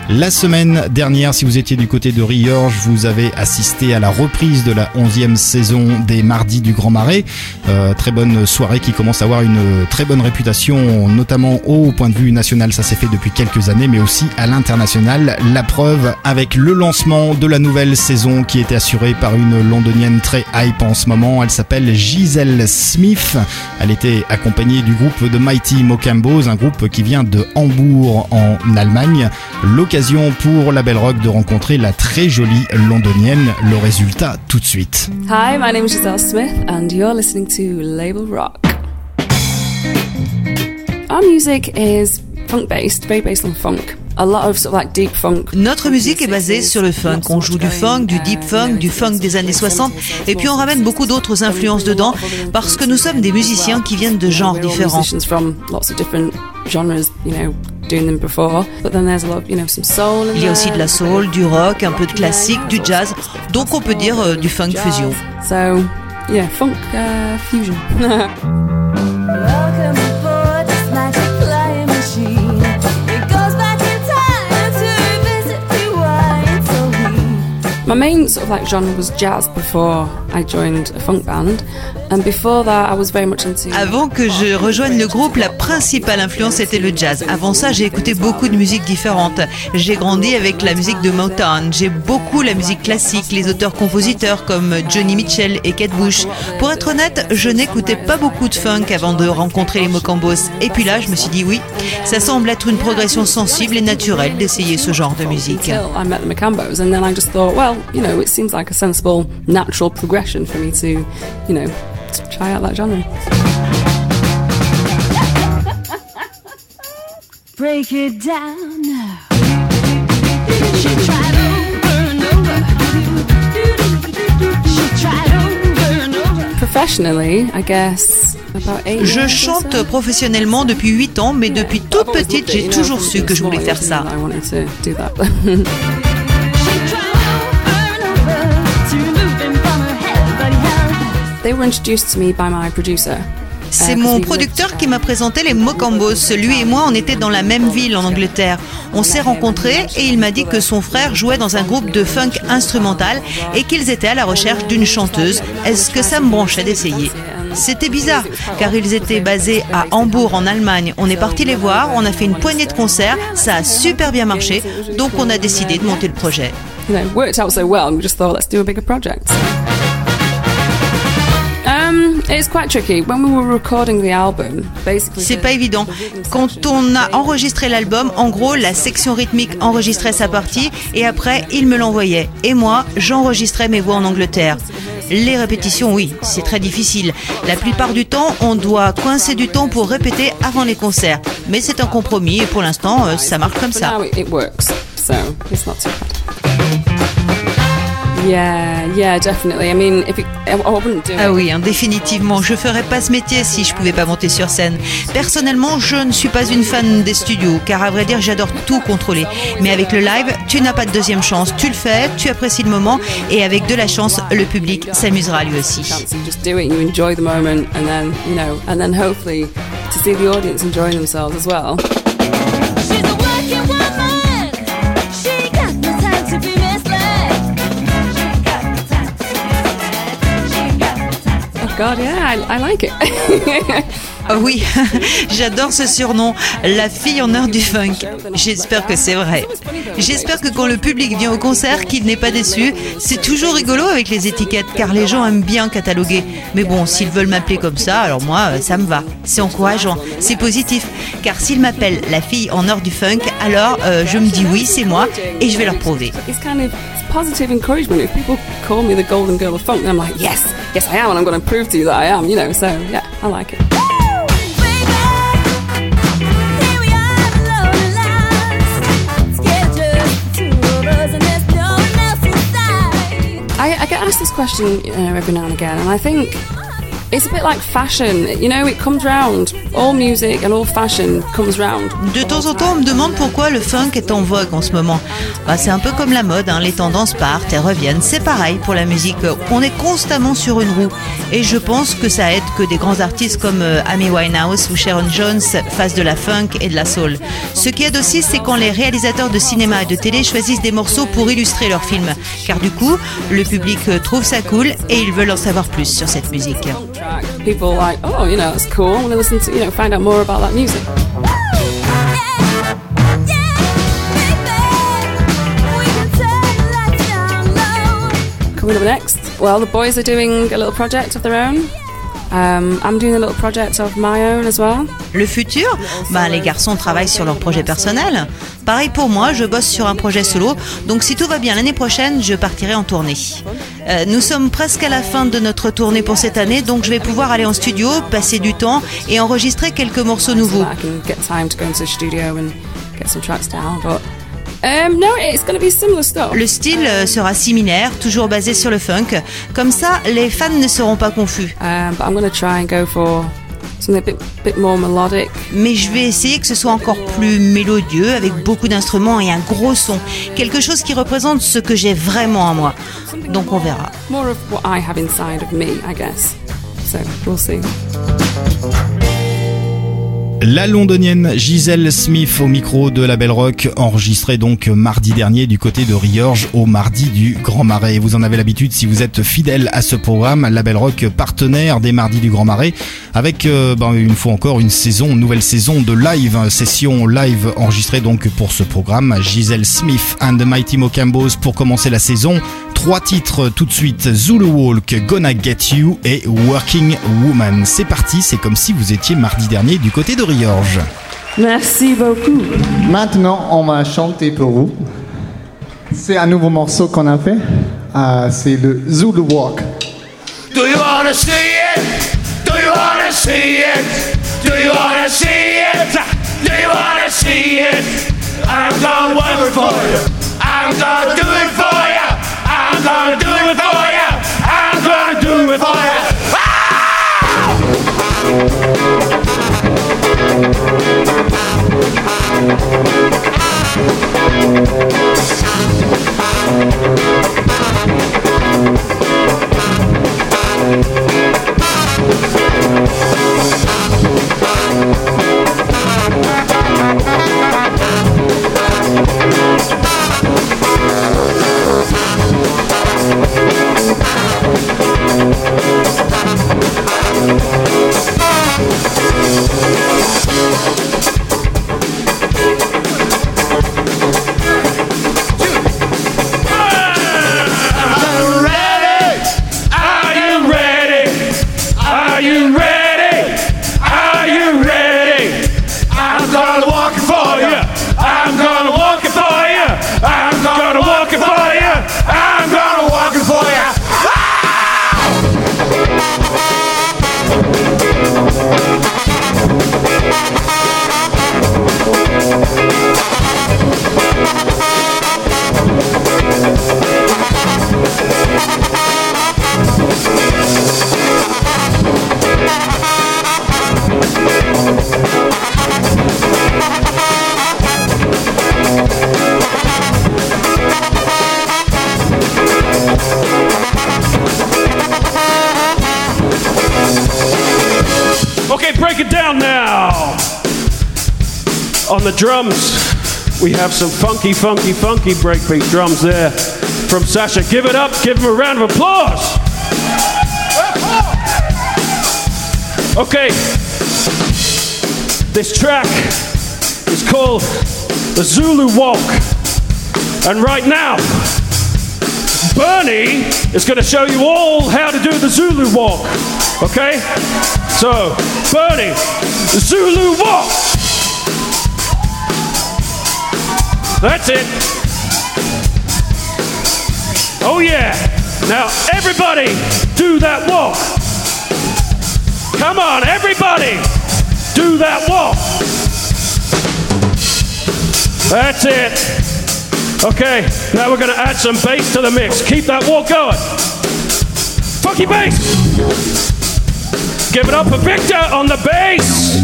La semaine dernière, si vous étiez du côté de Riorges, vous avez assisté à la reprise de la 11e saison des Mardis du Grand Marais. Très bonne soirée qui commence à avoir une très bonne réputation, notamment au point de vue national, ça s'est fait depuis quelques années, mais aussi à l'international. La preuve avec le lancement de la nouvelle saison qui était assurée par une londonienne très hype en ce moment. Elle s'appelle Giselle Smith. Elle était accompagnée du groupe de Mighty Mocambos, un groupe qui vient de Hambourg en Allemagne. L'occasion pour la Belle Rock de rencontrer la très jolie londonienne. Le résultat tout de suite. Hi, my name is Giselle Smith and you're listening to Label Rock. Our music is funk-based, very based on funk. A lot of sort of like deep funk. Notre musique est basée sur le funk. On joue du funk, du deep funk, du funk des années 60 et puis on ramène beaucoup d'autres influences dedans parce que nous sommes des musiciens qui viennent de genres différents. Il y a aussi de la soul, du rock, un peu de classique, du jazz, donc on peut dire du funk fusion. So, yeah, funk fusion. My main sort of like genre was jazz before I joined a funk band, and before that I was very much into. Avant que je rejoigne le groupe, la principale influence était le jazz. Avant ça, j'ai écouté beaucoup de musiques différentes. J'ai grandi avec la musique de Motown. J'ai beaucoup la musique classique, les auteurs-compositeurs comme Johnny Mitchell et Kate Bush. Pour être honnête, je n'écoutais pas beaucoup de funk avant de rencontrer les Mocambos. Et puis là, je me suis dit oui, ça semble être une progression sensible et naturelle d'essayer ce genre de musique. I met the Mocambos, and then I just thought, well, you know, it seems like a sensible, natural progression for me to, you know, to try out that genre. Break it down now. She tried over and over. She tried over and over. Professionally, I guess. Je chante professionnellement depuis 8 ans, mais depuis toute petite, j'ai toujours su que je voulais faire ça. They were introduced to me by my producer. C'est mon producteur qui m'a présenté les Mocambos. Lui et moi, on était dans la même ville en Angleterre. On s'est rencontrés et il m'a dit que son frère jouait dans un groupe de funk instrumental et qu'ils étaient à la recherche d'une chanteuse. Est-ce que ça me branchait d'essayer ? C'était bizarre, car ils étaient basés à Hambourg en Allemagne. On est parti les voir, on a fait une poignée de concerts, ça a super bien marché, donc on a décidé de monter le projet. You know, worked out so well, we just thought, let's do a bigger project. It's quite tricky. When we were recording the album, basically. C'est pas évident. Quand on a enregistré l'album, en gros, la section rythmique enregistrait sa partie et après, il me l'envoyait. Et moi, j'enregistrais mes voix en Angleterre. Les répétitions, oui, c'est très difficile. La plupart du temps, on doit coincer du temps pour répéter avant les concerts. Mais c'est un compromis et pour l'instant, ça marche comme ça. It works, so it's not too bad. Yeah, definitely. I mean, I wouldn't do it. Ah oui, définitivement. Je ferais pas ce métier si je pouvais pas monter sur scène. Personnellement, je ne suis pas une fan des studios, car à vrai dire, j'adore tout contrôler. Mais avec le live, tu n'as pas de deuxième chance. Tu le fais, tu apprécies le moment, et avec de la chance, le public s'amusera lui aussi. Just do it, you enjoy the moment, and then, you know, and then hopefully to see the audience enjoying themselves as well. She's a working woman. She got no time to be misled. Oh God, yeah, I like it. Oh oui, j'adore ce surnom, la fille en heure du funk. J'espère que c'est vrai. J'espère que quand le public vient au concert, qu'il n'est pas déçu. C'est toujours rigolo avec les étiquettes, car les gens aiment bien cataloguer. Mais bon, s'ils veulent m'appeler comme ça, alors moi, ça me va. C'est encourageant, c'est positif. Car s'ils m'appellent la fille en heure du funk, alors je me dis oui, c'est moi, et je vais leur prouver. Positive encouragement. If people call me the golden girl of funk, then I'm like, yes, I am, and I'm going to prove to you that I am, you know, so yeah, I like it. I get asked this question every now and again, and I think It's a bit like fashion, you know, it comes round. All music and all fashion comes round. De temps en temps, on me demande pourquoi le funk est en vogue en ce moment. Bah, c'est un peu comme la mode, hein. Les tendances partent et reviennent. C'est pareil pour la musique. On est constamment sur une roue. Et je pense que ça aide que des grands artistes comme Amy Winehouse ou Sharon Jones fassent de la funk et de la soul. Ce qui aide aussi, c'est quand les réalisateurs de cinéma et de télé choisissent des morceaux pour illustrer leurs films. Car du coup, le public trouve ça cool et ils veulent en savoir plus sur cette musique. People are like, oh, you know, that's cool. I want to listen to, you know, find out more about that music. Coming up next, well, the boys are doing a little project of their own. I'm doing a little project of my own as well. Le futur, les garçons travaillent sur leur projet personnel. Pareil pour moi, je bosse sur un projet solo. Donc si tout va bien l'année prochaine, je partirai en tournée. Nous sommes presque à la fin de notre tournée pour cette année, donc je vais pouvoir aller en studio, passer du temps et enregistrer quelques morceaux nouveaux. No, it's going to be similar stuff. Le style sera similaire, toujours basé sur le funk. Comme ça, les fans ne seront pas confus. But I'm going to try and go for something a bit more melodic. Mais je vais essayer que ce soit encore plus mélodieux, avec beaucoup d'instruments et un gros son. Quelque chose qui représente ce que j'ai vraiment en moi. Donc on verra. More of what I have inside of me, I guess. So, we'll see. La londonienne Giselle Smith au micro de La Belle Rock, enregistrée donc mardi dernier du côté de Riorges au mardi du Grand Marais. Vous en avez l'habitude si vous êtes fidèle à ce programme. La Belle Rock, partenaire des mardis du Grand Marais, avec une fois encore une nouvelle saison de live, session live enregistrée donc pour ce programme. Giselle Smith and the Mighty Mocambos pour commencer la saison. 3 titres tout de suite, Zulu Walk, Gonna Get You et Working Woman. C'est parti, c'est comme si vous étiez mardi dernier du côté de Riorges. Merci beaucoup. Maintenant, on va chanter pour vous. C'est un nouveau morceau qu'on a fait. C'est le Zulu Walk. Do you wanna see it? Do you wanna see it? Do you wanna see it? Do you wanna see it? I'm gonna work it for you. I'm gonna do it for you. I'm gonna do it for you. I'm gonna do it for you. On the drums, we have some funky breakbeat drums there from Sasha. Give it up, give him a round of applause. Okay, this track is called the Zulu Walk. And right now, Bernie is going to show you all how to do the Zulu Walk. Okay? So, Bernie, the Zulu Walk. That's it. Oh yeah. Now everybody do that walk. Come on, everybody do that walk. That's it. Okay, now we're gonna add some bass to the mix. Keep that walk going. Funky bass. Give it up for Victor on the bass.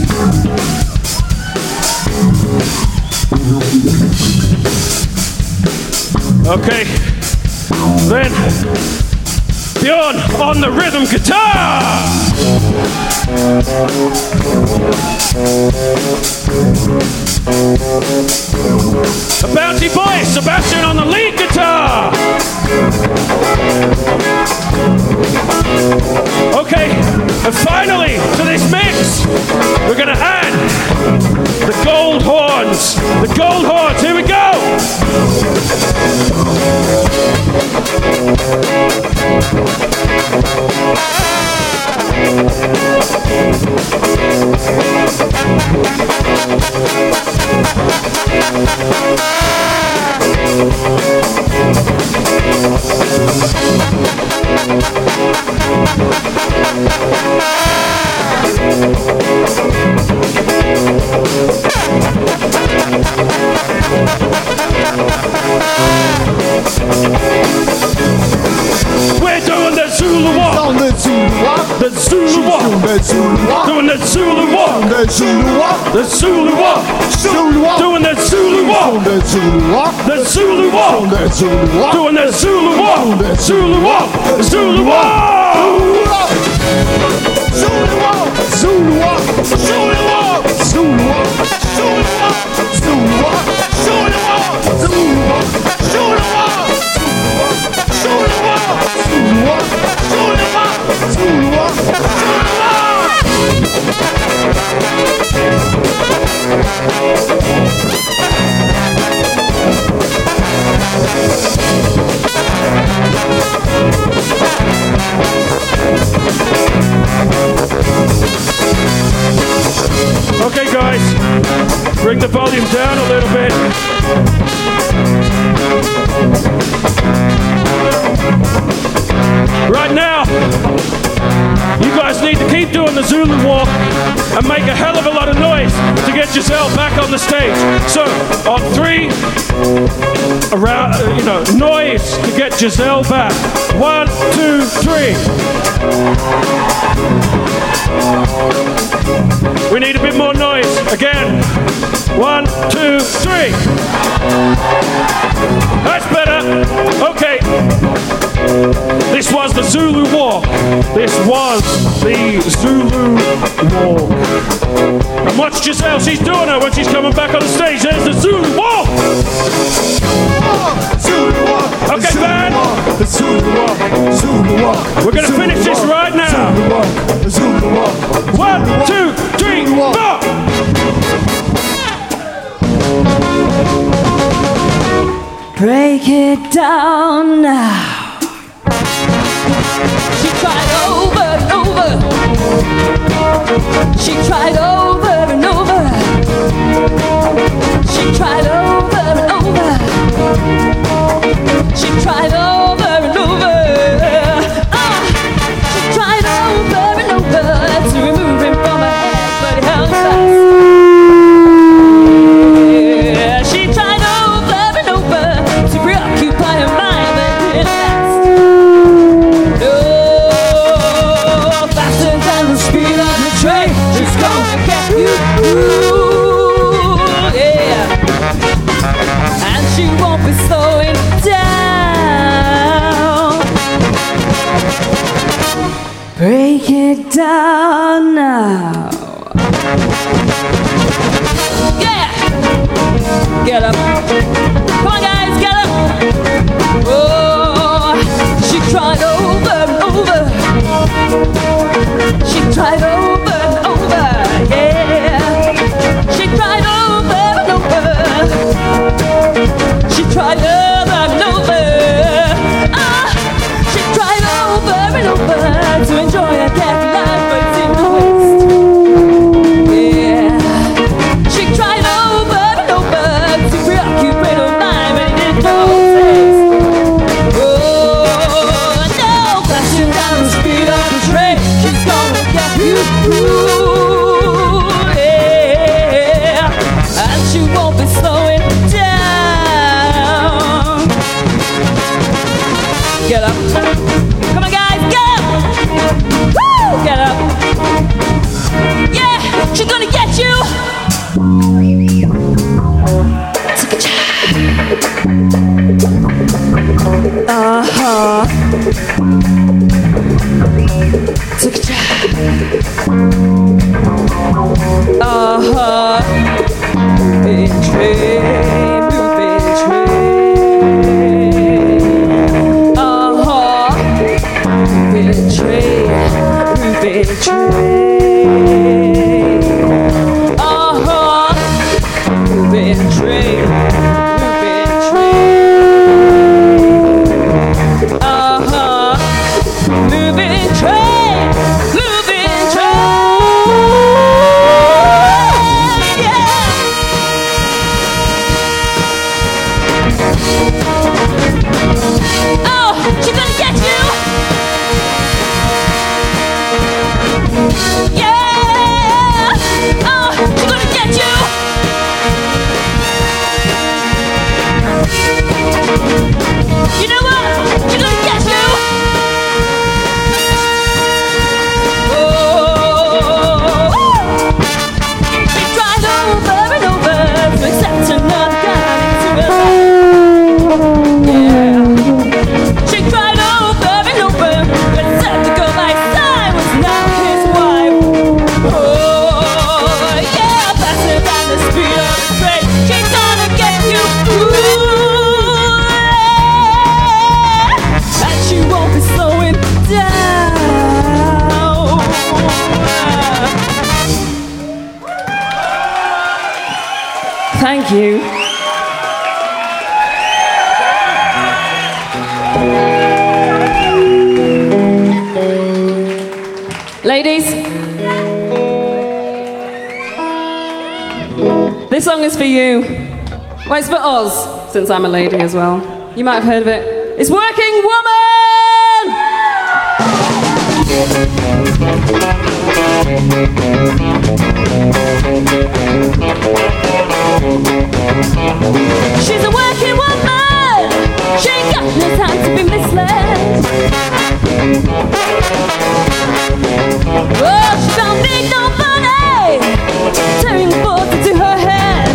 Okay, then Bjorn on the rhythm guitar. A bouncy boy, Sebastian on the lead guitar. Okay, and finally to this mix, we're gonna add the gold horns. The gold horns, here we go. We're doing the Zulu walk. On the Zulu walk. The Zulu walk. The Zulu walk. Doing the Zulu walk. The Zulu walk. The Zulu walk. Zulu walk. Doing the Zulu walk. The Zulu walk. The Zulu walk. The Zulu walk. Doing the Zulu walk. Zulu walk. Zulu walk. Zulu walk. Zulu walk. Zulu walk. Zulu walk. Zulu walk. Zulu walk. Zulu walk. Zulu walk. Zulu walk. Zulu walk. Zulu walk. Zulu walk. Zulu walk. Okay, guys, bring the volume down a little bit. Right now, you guys need to keep doing the Zulu walk and make a hell of a lot of noise to get yourself back on the stage. So, on three, around, noise to get Giselle back. 1, 2, 3. We need a bit more noise. Again. 1, 2, 3. That's better. Okay. This was the Zulu walk. This was the Zulu walk. And watch Giselle, she's doing it when she's coming back on the stage. There's the Zulu walk. Zulu walk. Okay, band. The Zulu walk. Zulu walk. We're going to finish this right now. Zulu walk. Zulu walk. 1, 2, 3, 4. Break it down now. She tried over and over. She tried over and over. She tried over and over. She tried over and over. She tried over and over to remove him from her head, but he held fast. Yeah, she tried over and over to preoccupy her mind, but it didn't last. No, faster than the speed of the train, she's gonna get you through. Yeah, and she won't be slowing down. Break it down now. Yeah, get up. Come on, guys, get up. Oh, she tried over and over. She tried over and over. Yeah, she tried over and over. She tried over and over. She tried over and over to enjoy her cat life, but it's in the waste. Yeah, she tried over and over to preoccupy her mind, but it didn't go taste. Oh no, flashing down the speed of the train, she's gonna get you through. Yeah, and she won't be slowing down. Oh, she's gonna get you. Yeah. Oh, she's gonna get you. You know what? She's gonna get you. Oh, she tried over and over to accept another guy into her life. Yeah. She cried over and over, but said the girl by his side was now his wife. Oh, yeah, faster than the speed of a train. She's gonna get you. And she won't be slowing down. Thank you. Ladies, this song is for you. Well, it's for us, since I'm a lady as well. You might have heard of it. It's Working Woman! She's a working woman. She ain't got no time to be misled. Oh, she don't need nobody tearing thoughts into her head.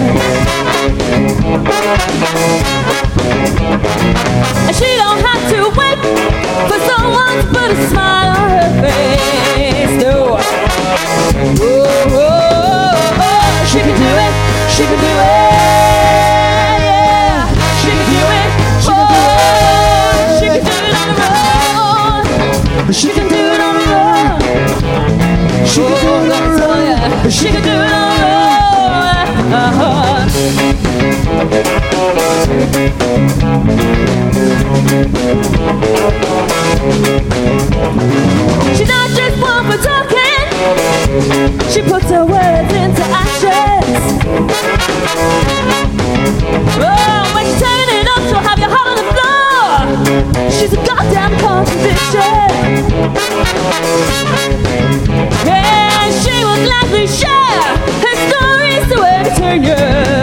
And she don't have to wait for someone to put a smile on her face. No. Oh, oh, oh, oh. She can do it. She can do it. Yeah. She can do it. Oh, she can do it on her own. She can do it on her own. She can do it on her own. She can do it on her own. She's not just one for talking. She puts her words into actions. Oh, when she's turning it up, she'll have your heart on the floor. She's a goddamn contradiction. Yeah, she will gladly share her stories to entertain you.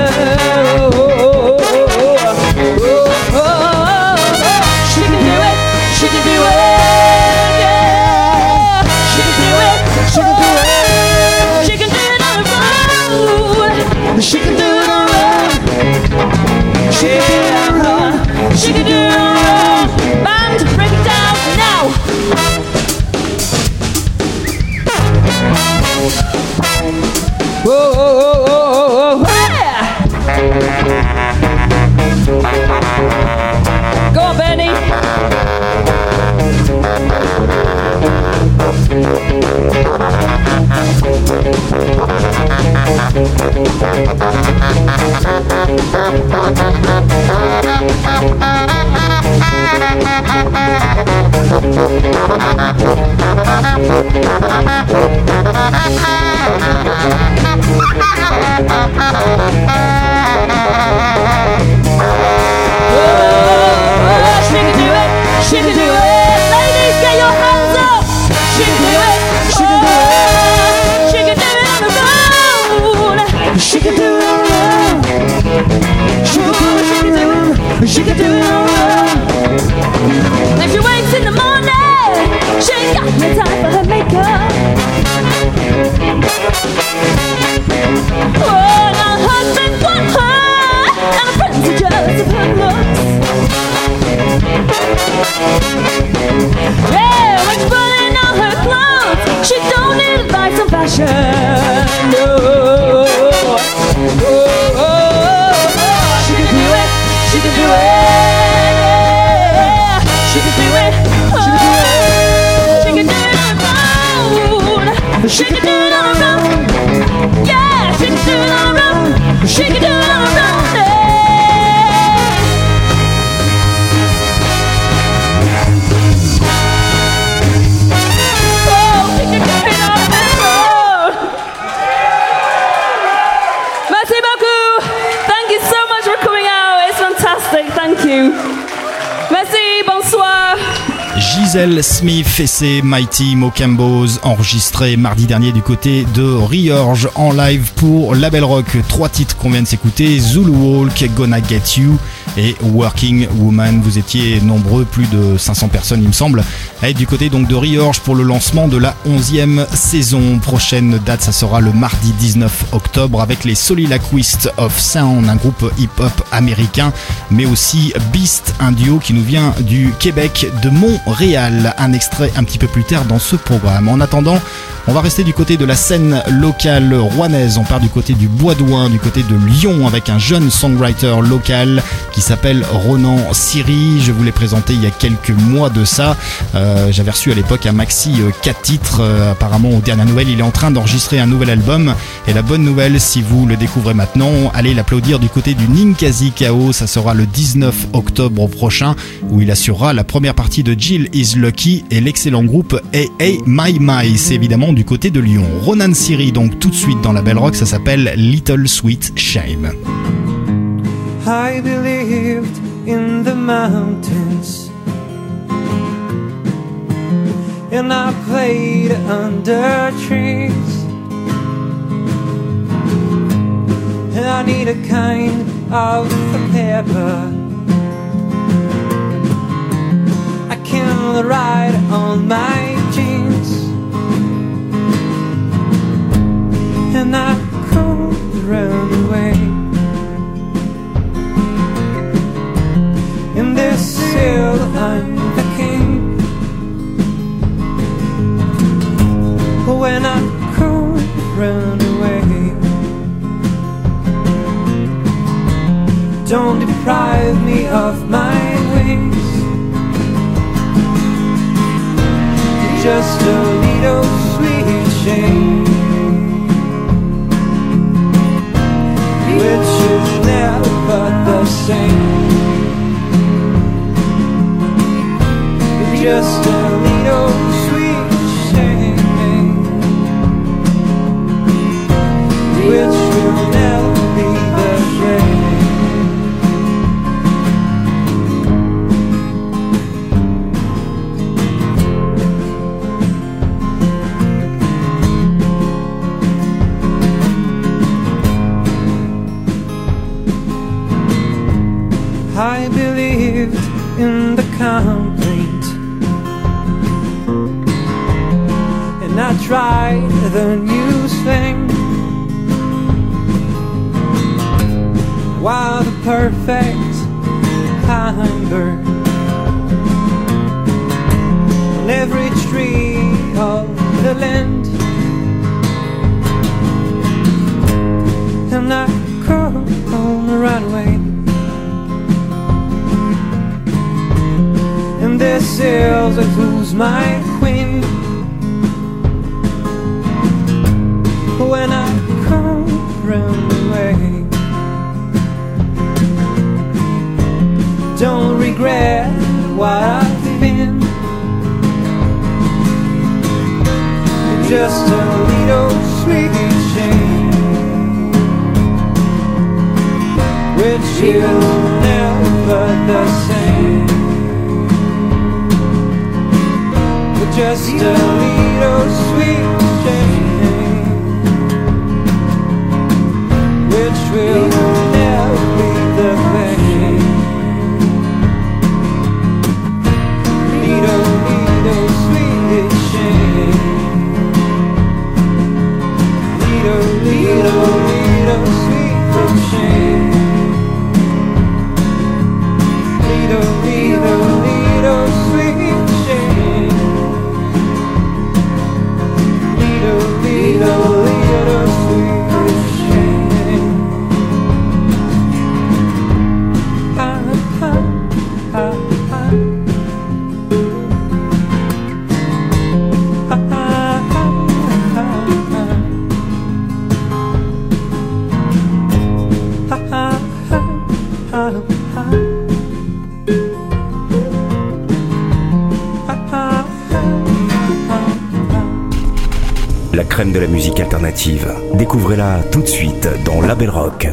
She can do it. She can do it. Yeah, she can do it. She can do it. She can do it on her own. She can do it on her own. She can do it on her own. She can do it on her own. Band, break it down now. Whoa, whoa, whoa, whoa, whoa, yeah. Go on, Benny. She can do it. She can do it. Ladies, get your hands up. She can do it. She can do it. She can do it on her own. She can do it on her own. She can do it. She can do it on her own. If she wakes in the morning, she ain't got no time for her makeup. Oh, and her husband want her, and her friends are jealous of her looks. Yeah, when she's putting on her clothes, she don't need advice on fashion. No. Oh, oh, oh. She can do it. She can do it. Yeah. She can do it. She can do it. She can do it on her own. She can do it on her own. Yeah, she can do it on her own. She can do it on her own. Merci beaucoup. Thank you so much for coming out. It's fantastic. Thank you. Giselle Smith et ses Mighty Mocambos, enregistrés mardi dernier du côté de Riorge en live pour Label Rock. 3 titres qu'on vient de s'écouter, Zulu Walk, Gonna Get You et Working Woman. Vous étiez nombreux, plus de 500 personnes il me semble, à être du côté donc de Riorge pour le lancement de la 11e saison. Prochaine date, ça sera le mardi 19 octobre avec les Soliloquist of Sound, un groupe hip-hop américain, mais aussi Beast, un duo qui nous vient du Québec, de Montréal. Un extrait un petit peu plus tard dans ce programme. En attendant, on va rester du côté de la scène locale rouennaise. On part du côté du Bois-d'Ouin, du côté de Lyon, avec un jeune songwriter local qui s'appelle Ronan Siri. Je vous l'ai présenté il y a quelques mois de ça. J'avais reçu à l'époque un maxi 4 titres. Apparemment, aux dernières nouvelles, il est en train d'enregistrer un nouvel album. Et la bonne nouvelle, si vous le découvrez maintenant, allez l'applaudir du côté du Ninkasi Chaos. Ça sera le 19 octobre prochain, où il assurera la première partie de Jill is Lucky et l'excellent groupe AA My My. C'est évidemment du côté de Lyon. Ronan Siri, donc tout de suite dans la Belle Rock, ça s'appelle Little Sweet Shame. I believed in the mountains, and I played under trees, and I need a kind of paper I can ride on my jeans, and I could run away. In this hill I'm the king, when I could run away. Don't deprive me of my wings, just a little sweet shame, which is never the same. Just a little sweet shame, which will never be the same. I believed in the complaint, and I tried the new thing, while the perfect climber on every tree of the land, and I could run away. And this is who's my queen, when I come run away. Don't regret what I've been, just a little sweet shame, which is never the same. Just a little sweet shame, which will never be the same. Little sweet shame, little sweet shame, little sweet shame. Little sweet shame. La crème de la musique alternative. Découvrez-la tout de suite dans La Belle Rock.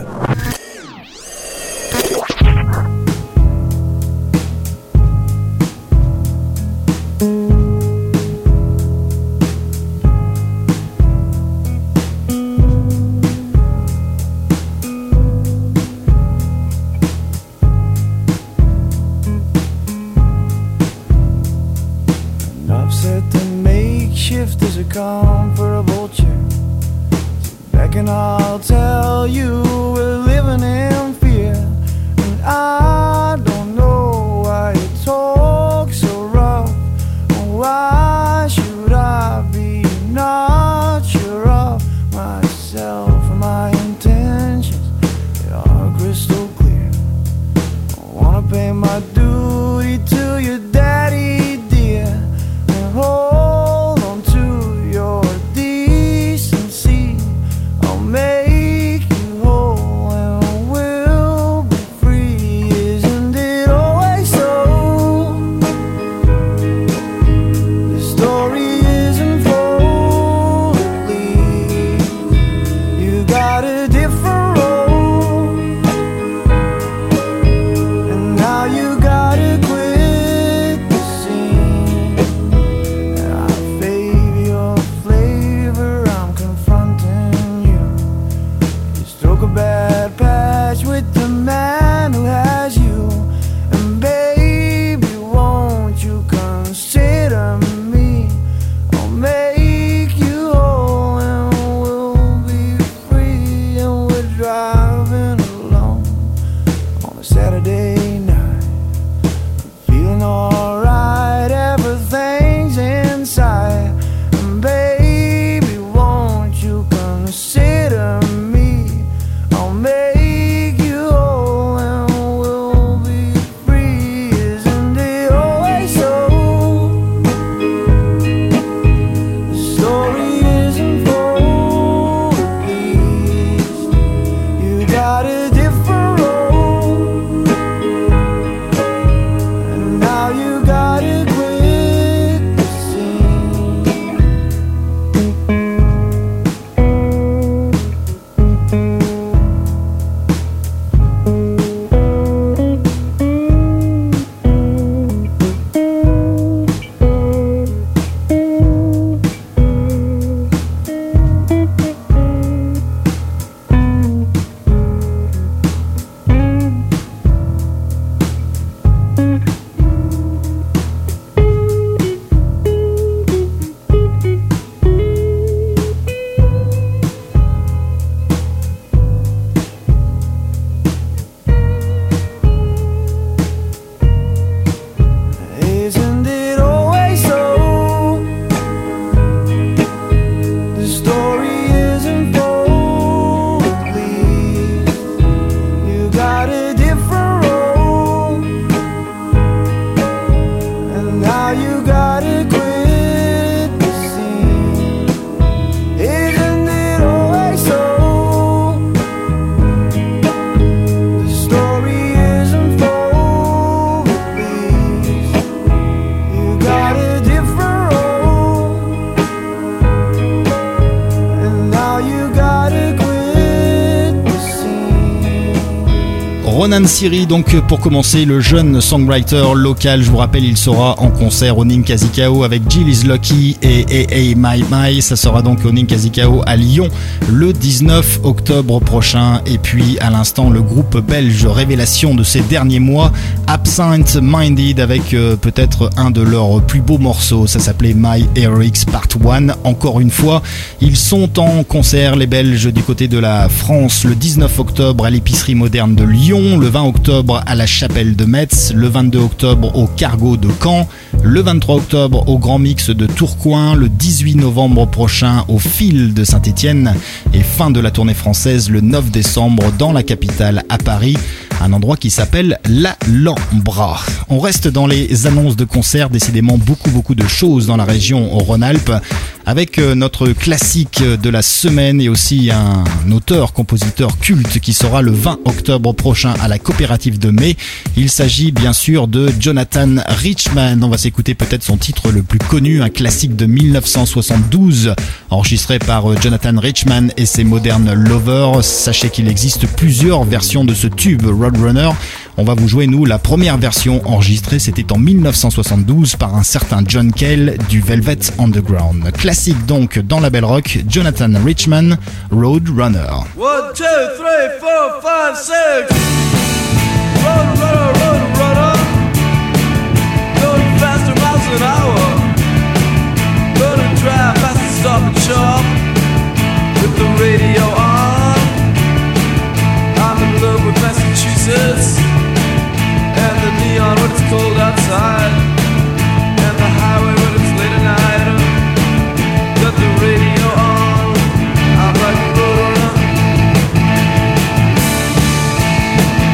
my duty to your daddy, dear, and hold on to your decency. I'll make you whole and we'll be free. Isn't it always so? The story isn't full at least. You got a different role, and now you gotta quit the scene. And I fave your flavor, I'm confronting you. You stroke a bad patch with the man who has you. And baby, won't you consider me? I'll make you whole and we'll be free. And we're driving alone on a Saturday night, feeling alright, everything's inside. And baby, won't you consider me? I'll make you whole and we'll be free. Isn't it always so? The story isn't full at least. You got a different role, and now you gotta quit the scene. Isn't it always so? The story isn't full at least. You got a different role, and now you gotta quit the scene. Isn't it always so? The story isn't full at least. You got a different role, and now you gotta quit the scene. Ronan Siri, donc pour commencer, le jeune songwriter local, je vous rappelle, il sera en concert au Ninkasi-Kao avec Jill Is Lucky et Hey My My. Ça sera donc au Ninkasi-Kao à Lyon le 19 octobre prochain. Et puis à l'instant, le groupe belge révélation de ces derniers mois, Absent Minded, avec peut-être un de leurs plus beaux morceaux. Ça s'appelait My Heroics Part 1. Encore une fois, ils sont en concert, les Belges, du côté de la France, le 19 octobre à l'épicerie moderne de Lyon, le 20 octobre à la Chapelle de Metz, le 22 octobre au Cargo de Caen, le 23 octobre au Grand Mix de Tourcoing, le 18 novembre prochain au Fil de Saint-Étienne et fin de la tournée française le 9 décembre dans la capitale à Paris, un endroit qui s'appelle l'Alhambra. On reste dans les annonces de concerts, décidément beaucoup de choses dans la région Rhône-Alpes, avec notre classique de la semaine et aussi un auteur-compositeur culte qui sera le 20 octobre prochain à la coopérative de Mai. Il s'agit bien sûr de Jonathan Richman. On va s'écouter peut-être son titre le plus connu, un classique de 1972, enregistré par Jonathan Richman et ses Modern Lovers. Sachez qu'il existe plusieurs versions de ce tube Roadrunner. On va vous jouer, nous, la première version enregistrée, c'était en 1972 par un certain John Cale du Velvet Underground. Classique donc dans la Belle Rock, Jonathan Richman, Roadrunner. 1, 2, 3, 4, 5, 6. Roadrunner, Roadrunner. Going faster miles an hour. Gonna drive fast and stop and shop with the radio on. I'm in love with Massachusetts and the neon when it's cold outside, and the highway when it's late at night. Got the radio on. I'm like a roadrunner.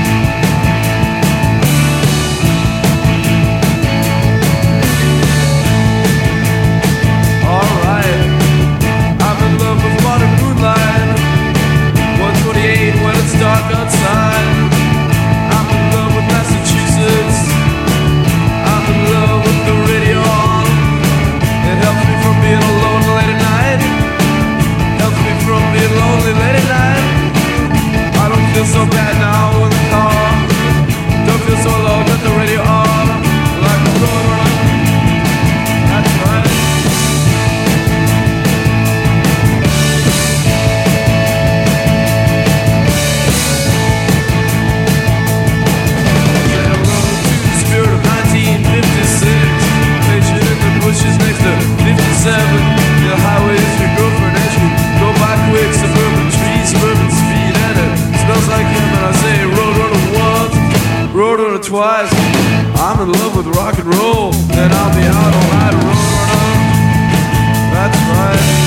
Roadrunner twice. I'm in love with rock and roll, and I'll be out all night, Roadrunner. That's right.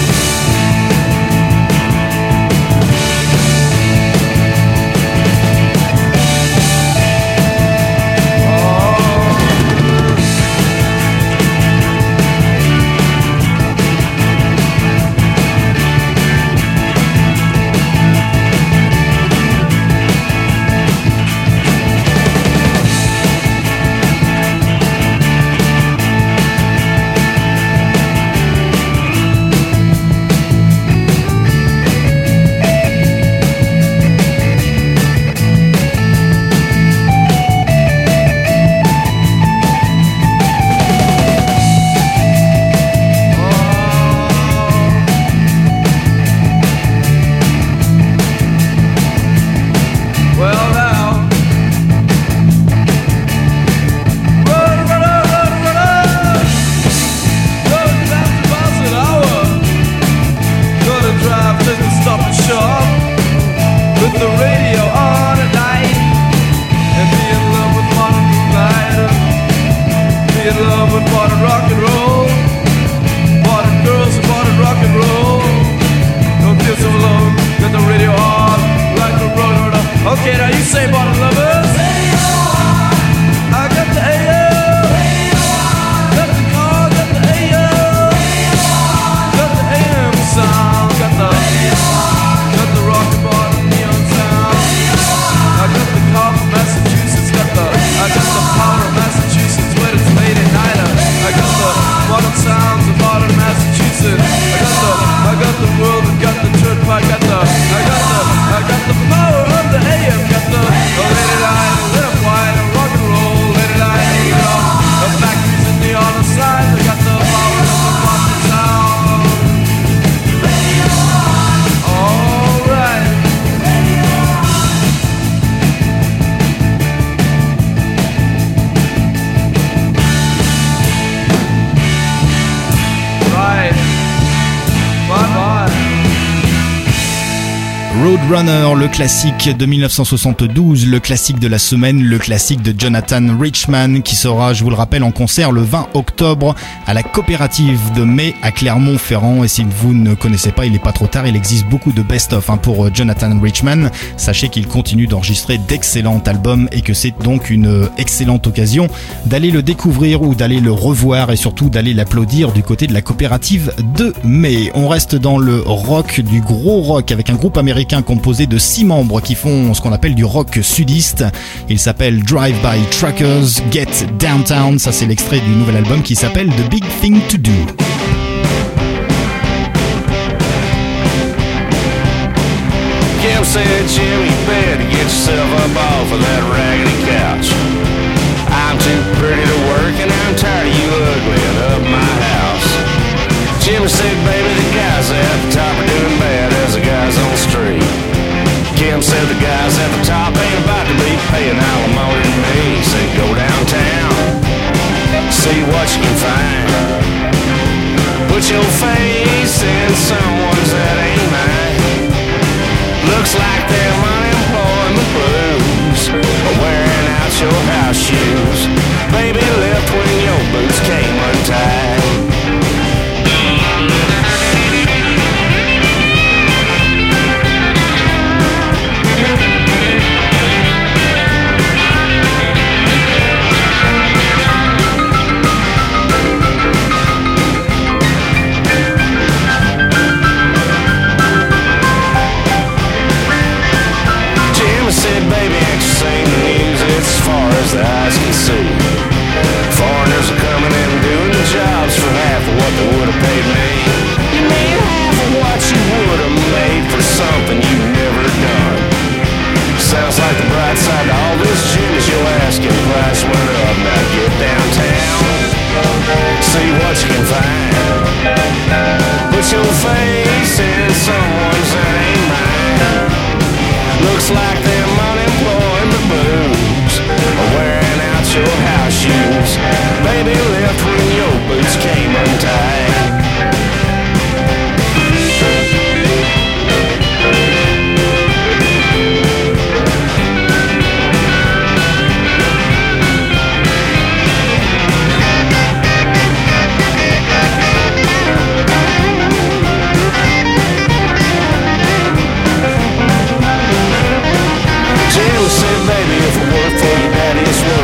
Okay, now you say bottom lovers. I got the AO. Got the car, got the AO. Got the AM sound. Got the rock and bottom neon sound. I got the car from Massachusetts. I got the power of Massachusetts when it's late at night. I got the modern sounds of modern Massachusetts. I got the world and got the turnpike. I got the power of the AM. Got the late at night, lit up white, rock and roll, late at night, you know, the factories and neon signs. I got the power of the modern sound. All right. Right. Bye-bye. Roadrunner, le classique de 1972, le classique de la semaine, le classique de Jonathan Richman qui sera, je vous le rappelle, en concert le 20 octobre à la coopérative de Mai à Clermont-Ferrand. Et si vous ne connaissez pas, il n'est pas trop tard, il existe beaucoup de best-of pour Jonathan Richman. Sachez qu'il continue d'enregistrer d'excellents albums et que c'est donc une excellente occasion d'aller le découvrir ou d'aller le revoir et surtout d'aller l'applaudir du côté de la coopérative de Mai. On reste dans le rock, du gros rock avec un groupe américain composé de 6 membres qui font ce qu'on appelle du rock sudiste. Il s'appelle Drive By Truckers, Get Downtown. Ça, c'est l'extrait du nouvel album qui s'appelle The Big Thing To Do. Kim said, Jim, you better get yourself up off of that raggedy couch. I'm too pretty to work and I'm tired of you uglying up my house. Jim said, baby, the guys at the top are doing bad as the guys on the street. Kim said the guys at the top ain't about to be paying alimony to me. He said, go downtown, see what you can find. Put your face in someone's that ain't mine. Looks like they're unemployment blues, wearing out your house shoes. Baby left when your boots came untied. Said, baby, ain't you seen the news? It's as far as the eyes can see. Foreigners are coming in and doing the jobs for half of what they would have paid me. You made half of what you would have made for something you've never done. Sounds like the bright side to all this, Jim, is your asking price went up. Now get downtown, see what you can find. Put your face in someone's that ain't mine. Looks like them unemployment blues are wearing out your house shoes. Baby left when your boots came untied.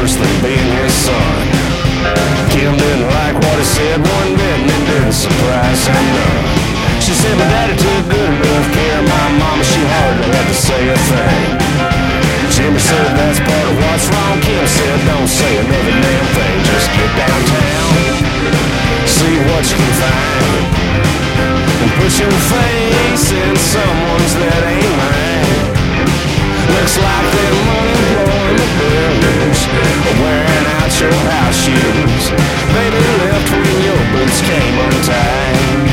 worse than being his son. Kim didn't like what he said one bit, and it didn't surprise him none. She said my daddy took good enough care of my mama, she hardly had to say a thing. Jimmy said that's part of what's wrong. Kim said don't say another damn thing, just get downtown, see what you can find, and put your face in someone's that ain't mine. Looks like them unemployment blues are wearing out your house shoes. Baby left when your boots came untied.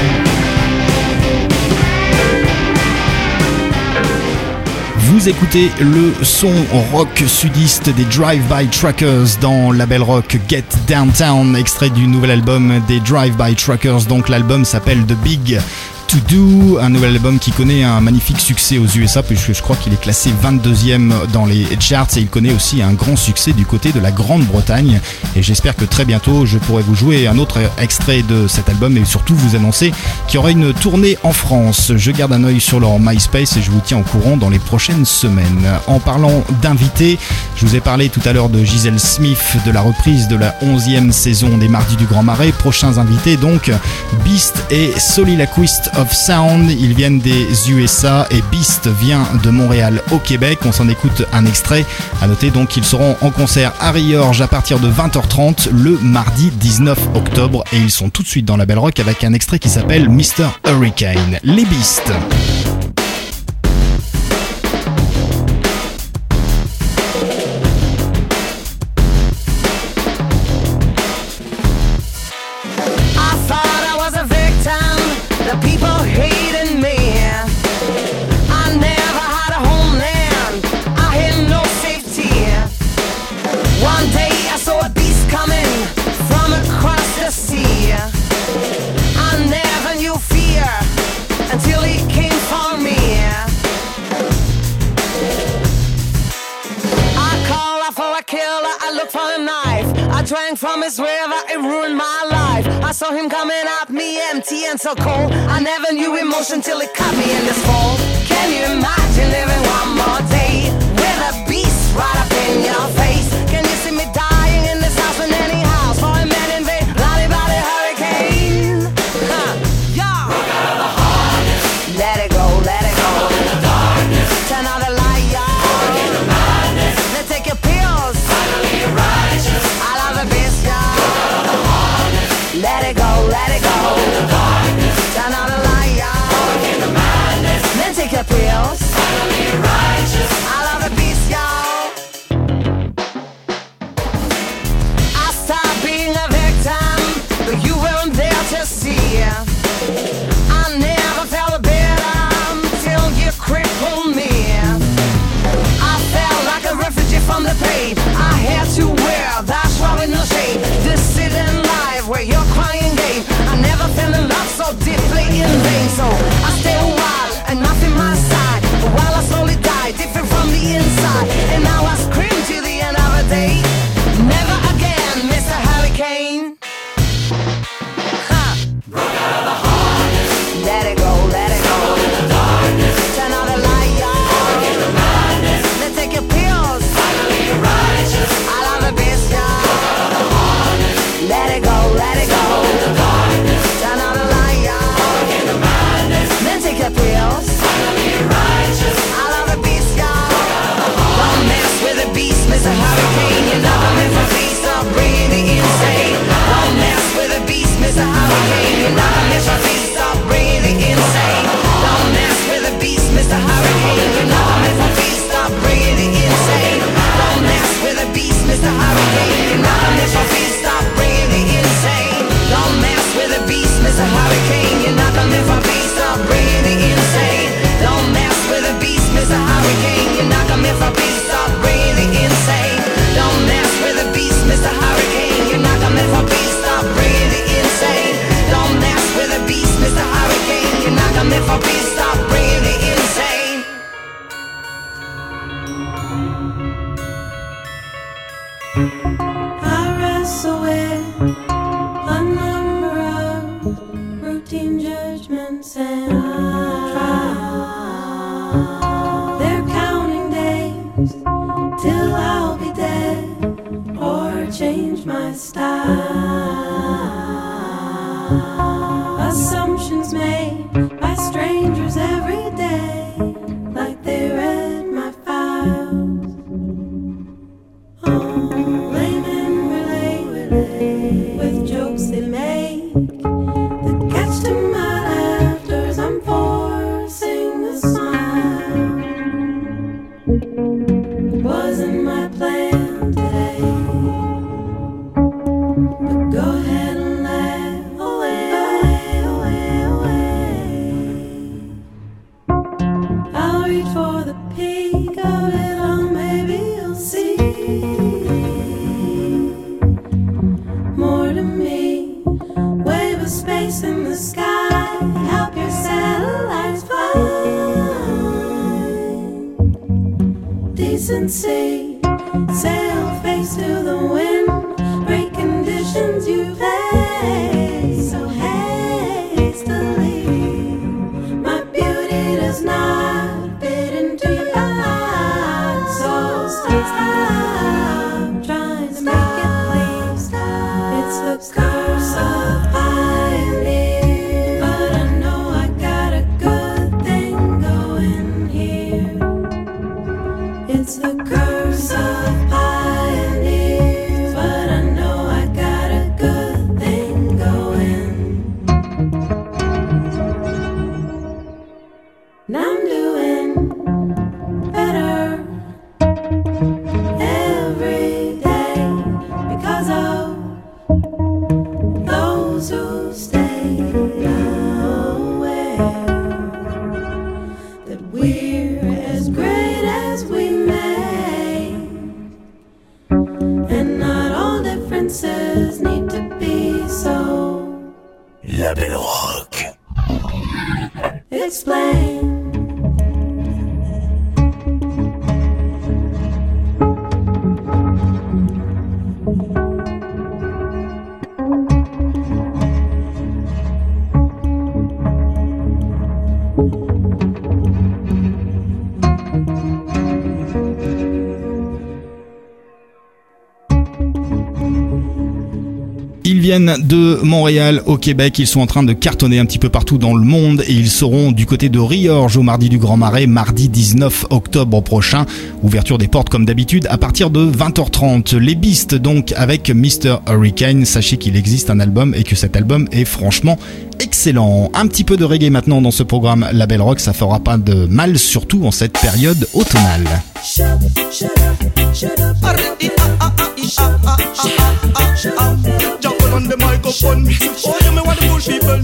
Vous écoutez le son rock sudiste des Drive-By Truckers dans Label Rock Get Downtown, extrait du nouvel album des Drive-By Truckers. Donc l'album s'appelle The Big To Do, un nouvel album qui connaît un magnifique succès aux USA puisque je crois qu'il est classé 22e dans les charts et il connaît aussi un grand succès du côté de la Grande-Bretagne et j'espère que très bientôt je pourrai vous jouer un autre extrait de cet album et surtout vous annoncer qu'il y aura une tournée en France. Je garde un œil sur leur MySpace et je vous tiens au courant dans les prochaines semaines. En parlant d'invités, je vous ai parlé tout à l'heure de Giselle Smith, de la reprise de la 11e saison des Mardis du Grand Marais. Prochains invités donc Beast et Soliloquist of Sound, ils viennent des USA et Beast vient de Montréal au Québec. On s'en écoute un extrait. À noter donc qu'ils seront en concert à Riorges à partir de 20h30 le mardi 19 octobre et ils sont tout de suite dans la Belle Rock avec un extrait qui s'appelle Mr. Hurricane. Les Beast. From his river, it ruined my life. I saw him coming at me empty and so cold. I never knew emotion till it caught me in this fall. Can you imagine living one more day with a beast right up in your face? Can you see me dying in this house in any house for a man invade? Bloody, bloody hurricane. Yeah. Broke out of the harness. Let it go, let it go. In the darkness. Turn out the light, yeah. Walk in the madness. Let's take your pills. Finally you're righteous. I love the beast. Let it go, let it go. In the darkness. Turn on the light, yeah. Walk in the madness. Then take your pills. Finally you're righteous. I love the beast, y'all. I stopped being a victim, but you weren't there to see. I never felt better till you crippled me. I felt like a refugee from the pain. I had to wear that shroud with no shame. This sitting life where you're crying game. I never fell in love so deeply in vain. So I stay a while and nothing my side, while I slowly die, different from the inside. And now I scream till the end of the day. Never again, Mr. Hurricane. Broke out of the harness. Let it go, let it go. In the darkness. Turn on the light, yeah. Walk in the madness. Then take your pills. Finally you're righteous. I love the beast, yeah. Broke out of the harness. Let it go, let it go. In the darkness. Turn on the light, yeah. Walk in the madness. Then take your pills. Finally you're righteous. I love the beast, yeah. Broke out of the harness. Don't mess with the beast, Mr. Hurricane. You're not a man for beast, or really insane. Don't mess with the beast, Mr. Hurricane. You're not a man for beast, or really insane. Don't mess with the beast, Mr. Hurricane. You're not a man for beast, or really insane. Don't mess with the beast, Mr. Hurricane. You're not a man for beast, or really insane. Don't mess with the beast, Mr. Hurricane. You're not a man for beast, or really insane. Don't mess with the beast, Mr. Hurricane. You're not a man for beast, or really insane. Don't mess with the beast, Mr. Hurricane. You're not a man for beast, or really insane. Don't mess with the beast, Mr. Hurricane. You're not a man for beast, or really insane. I wrestle with a number of routine judgments and I try. They're counting days till I'll be dead. Assumptions made by strangers every day, like they read my files. Oh, blame and relate with jokes they make that catch to my laughters. I'm forcing a smile. Wasn't my plan today, but go ahead and laugh away, away, away. I'll reach for the peak of it all, maybe you'll see more to me. Wave of space in the sky, help your satellites find decency. Sail face to the wind, break conditions you face so hastily. My beauty does not fit into your box, so stop trying to make it please. It's the curse of pioneer, but I know I got a good thing going here. It's the curse of pioneers, but I know I got a good thing going. And I'm doing better every day because of those who stay aware that we're as great as we make, and not all differences need to be so. La Belle Rock. Explain. Ils viennent de Montréal au Québec, ils sont en train de cartonner un petit peu partout dans le monde et ils seront du côté de Riorges au Mardi du Grand Marais, mardi 19 octobre prochain. Ouverture des portes comme d'habitude à partir de 20h30. Les Beasts donc avec Mr. Hurricane. Sachez qu'il existe un album et que cet album est franchement excellent. Un petit peu de reggae maintenant dans ce programme La Belle Rock, ça fera pas de mal, surtout en cette période automnale. Jump on the microphone. Oh, you me want the bull people.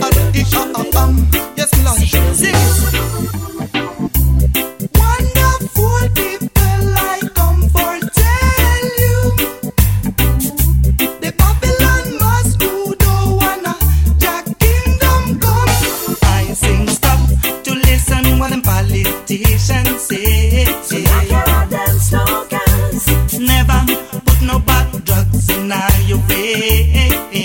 Yes, Lord. Sing it. Wonderful people, I come for tell you. The Babylon must do the wanna Jack kingdom come. I sing stop to listen what them politicians say. So I hear all them slogans. Never put no bad drugs in your way.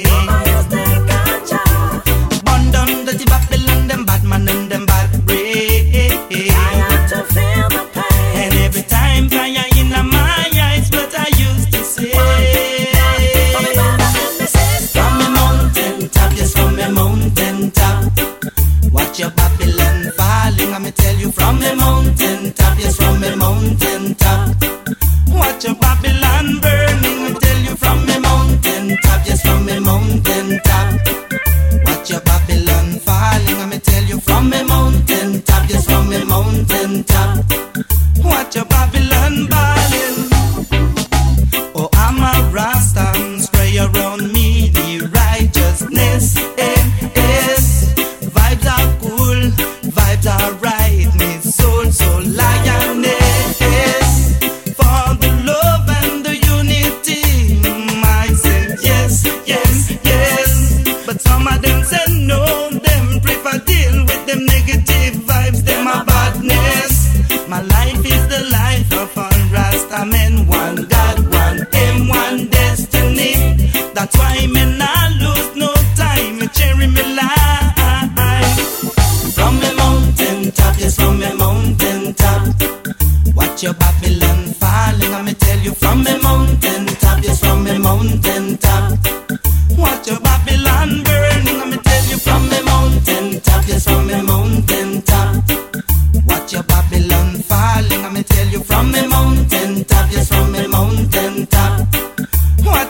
Burn down the Babylon, them bad man and them bad brain. I have to feel the pain. And every time fire in my eyes, but I used to say from the mountain top, yes, from the mountain top. Watch your Babylon falling, I'ma tell you from the mountain top, yes, from the mountain top. Watch your Babylon burning, I'ma tell you from the mountain top, yes, from the mountain top. Watch your Babylon falling, I'ma tell you from the mountain top, yes, from the mountain top. Watch your Babylon balling. Oh, I'm a Rasta, spray around me the righteousness. Yes, vibes are cool, vibes are right, me soul so lioness. For the love and the unity, I said yes, yes, yes. But some of them said no, them prefer deal with them negative vibes, them a badness. My life is the life of all Rasta men, one God, one aim, one destiny. That's why me not lose no time, me cherry me life. From the mountain top, yes, from the mountain top. Watch your Babylon falling, I'ma tell you from the mountain top, yes, from the mountain top.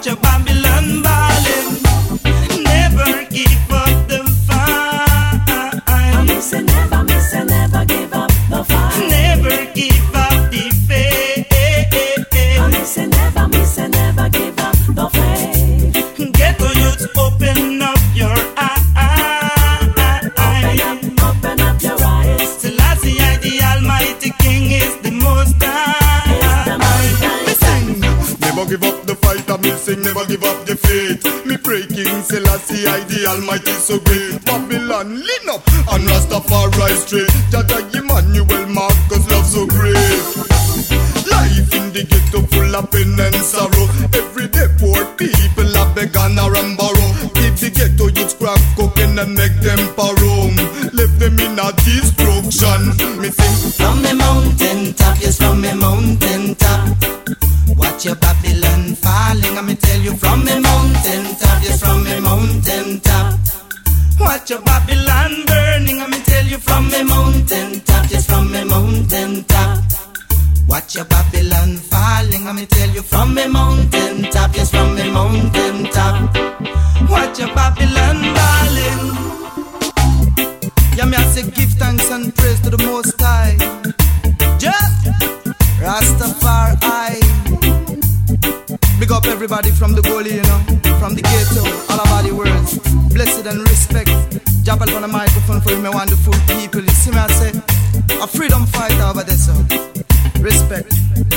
Watch your Babylon balling. Never give up the fight. I say never give up the fight. Never give up the faith. I say never give up the faith. Ghetto youths, open up your eyes. Open up your eyes. Selassie, the Almighty King is the most high. Never give up the fight, I'm missing, never give up the faith. Me pray King Selassie, I the Almighty so great. Babylon, lean up, and Rastafari straight. Jaja Emmanuel, Marcus, love so great. Life in the ghetto full of pain and sorrow. Every day poor people are beg and borrow. Give the ghetto youths crack cocaine and make them parole. Left them in a destruction. Me sing from the mountain top, yes, from the mountain top. Watch your Babylon falling, I'ma tell you from the mountain top, yes, from the mountain top. Watch your Babylon burning, I'ma tell you from the mountain top, yes, from the mountain top. Watch your Babylon falling, I'ma tell you from the mountain top, yes, from the mountain top. Watch your Babylon falling. Yeah, me I say give thanks and praise to the Most High. Just Rastafari. Big up everybody from the gully, you know, from the ghetto, all about the world. Blessed and respect. Jump up on the microphone for you, my wonderful people. You see me, I say, a freedom fighter over there, so respect.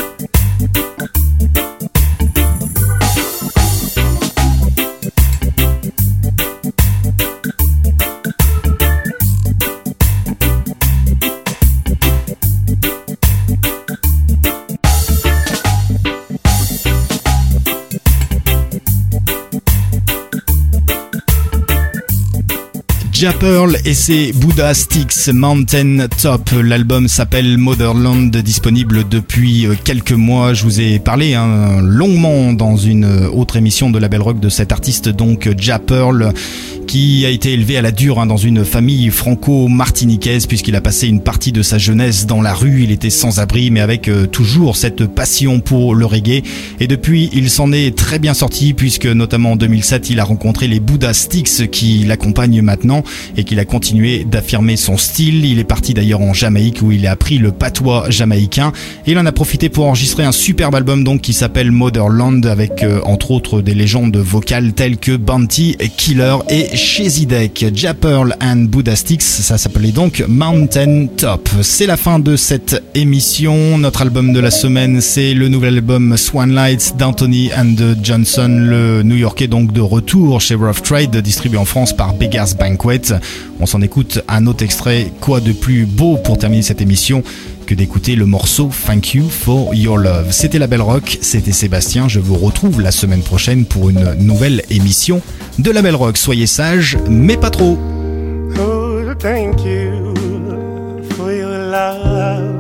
Ja Pearl et ses Buddha Sticks Mountain Top. L'album s'appelle Motherland, disponible depuis quelques mois. Je vous ai parlé longuement dans une autre émission de Label Rock de cet artiste, donc Ja Pearl, qui a été élevé à la dure dans une famille franco-martiniquaise, puisqu'il a passé une partie de sa jeunesse dans la rue. Il était sans abri, mais avec toujours cette passion pour le reggae. Et depuis, il s'en est très bien sorti, puisque notamment en 2007, il a rencontré les Buddha Sticks qui l'accompagnent maintenant et qu'il a continué d'affirmer son style. Il est parti d'ailleurs en Jamaïque où il a appris le patois jamaïcain et il en a profité pour enregistrer un superbe album donc qui s'appelle Motherland avec entre autres des légendes vocales telles que Bounty, Killer et Shezidek. Ja Pearl and Buddha Sticks, ça s'appelait donc Mountain Top. C'est la fin de cette émission. Notre album de la semaine, c'est le nouvel album Swan Lights d'Anthony and Johnson, le New-Yorkais donc de retour chez Rough Trade, distribué en France par Beggars Banquet. On s'en écoute un autre extrait. Quoi de plus beau pour terminer cette émission que d'écouter le morceau Thank You for Your Love. C'était La Belle Rock, c'était Sébastien. Je vous retrouve la semaine prochaine pour une nouvelle émission de La Belle Rock. Soyez sages, mais pas trop. Oh, thank you for your love.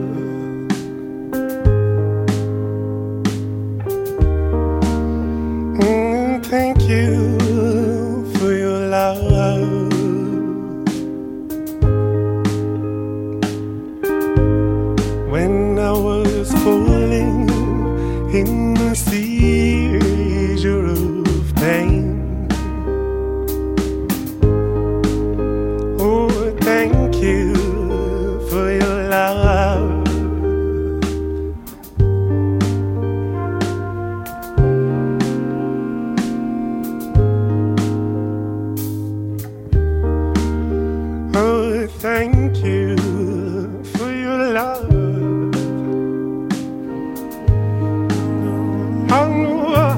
Thank you for your love. When I was falling in a seizure of pain, oh, thank you for your love. Oh, thank you for your love. Oh,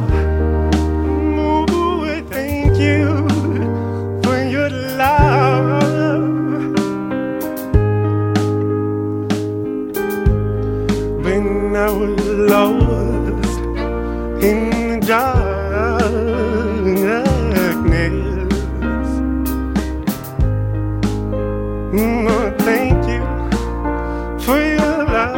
thank you for your love. When I was lost in the darkness, oh, thank you for your love.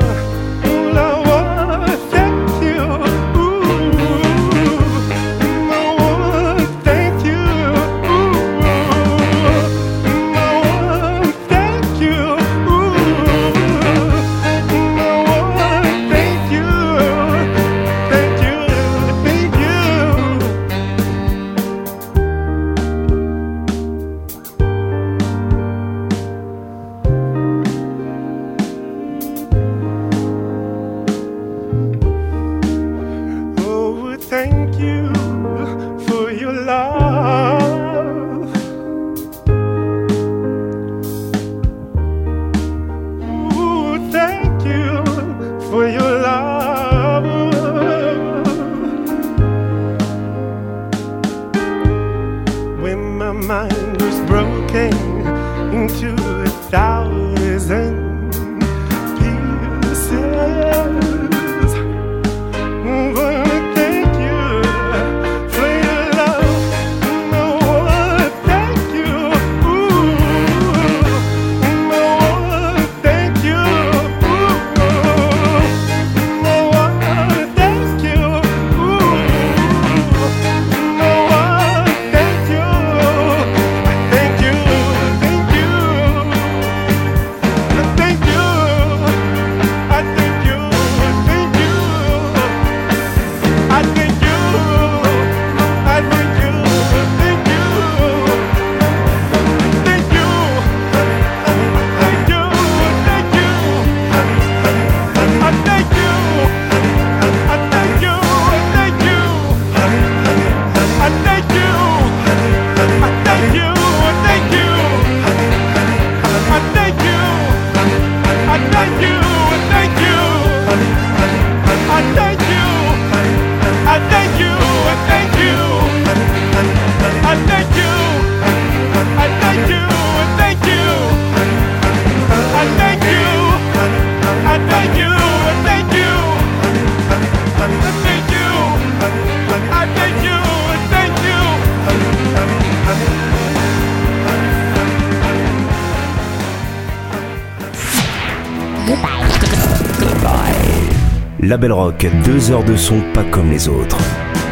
thank you for your love. Ooh, thank you for your love. When my mind was broken into 1,000 pieces, but thank you for your love. No, thank you. Ooh, no, thank you. Ooh, no, thank you. Ooh, no, thank you. Thank you, thank you. Thank you. I thank you, thank you. I thank you. I thank you, thank you. Thank you. Thank you, thank you. I thank you. I thank you, thank you. I thank you. I thank you, thank you. I thank you. I thank you, thank you. I thank you. I thank you, thank you. I thank you. I thank you, thank you. I thank you. I thank you, thank you. I thank you. I thank you, thank you. La Belle Rock, 2 heures de son pas comme les autres.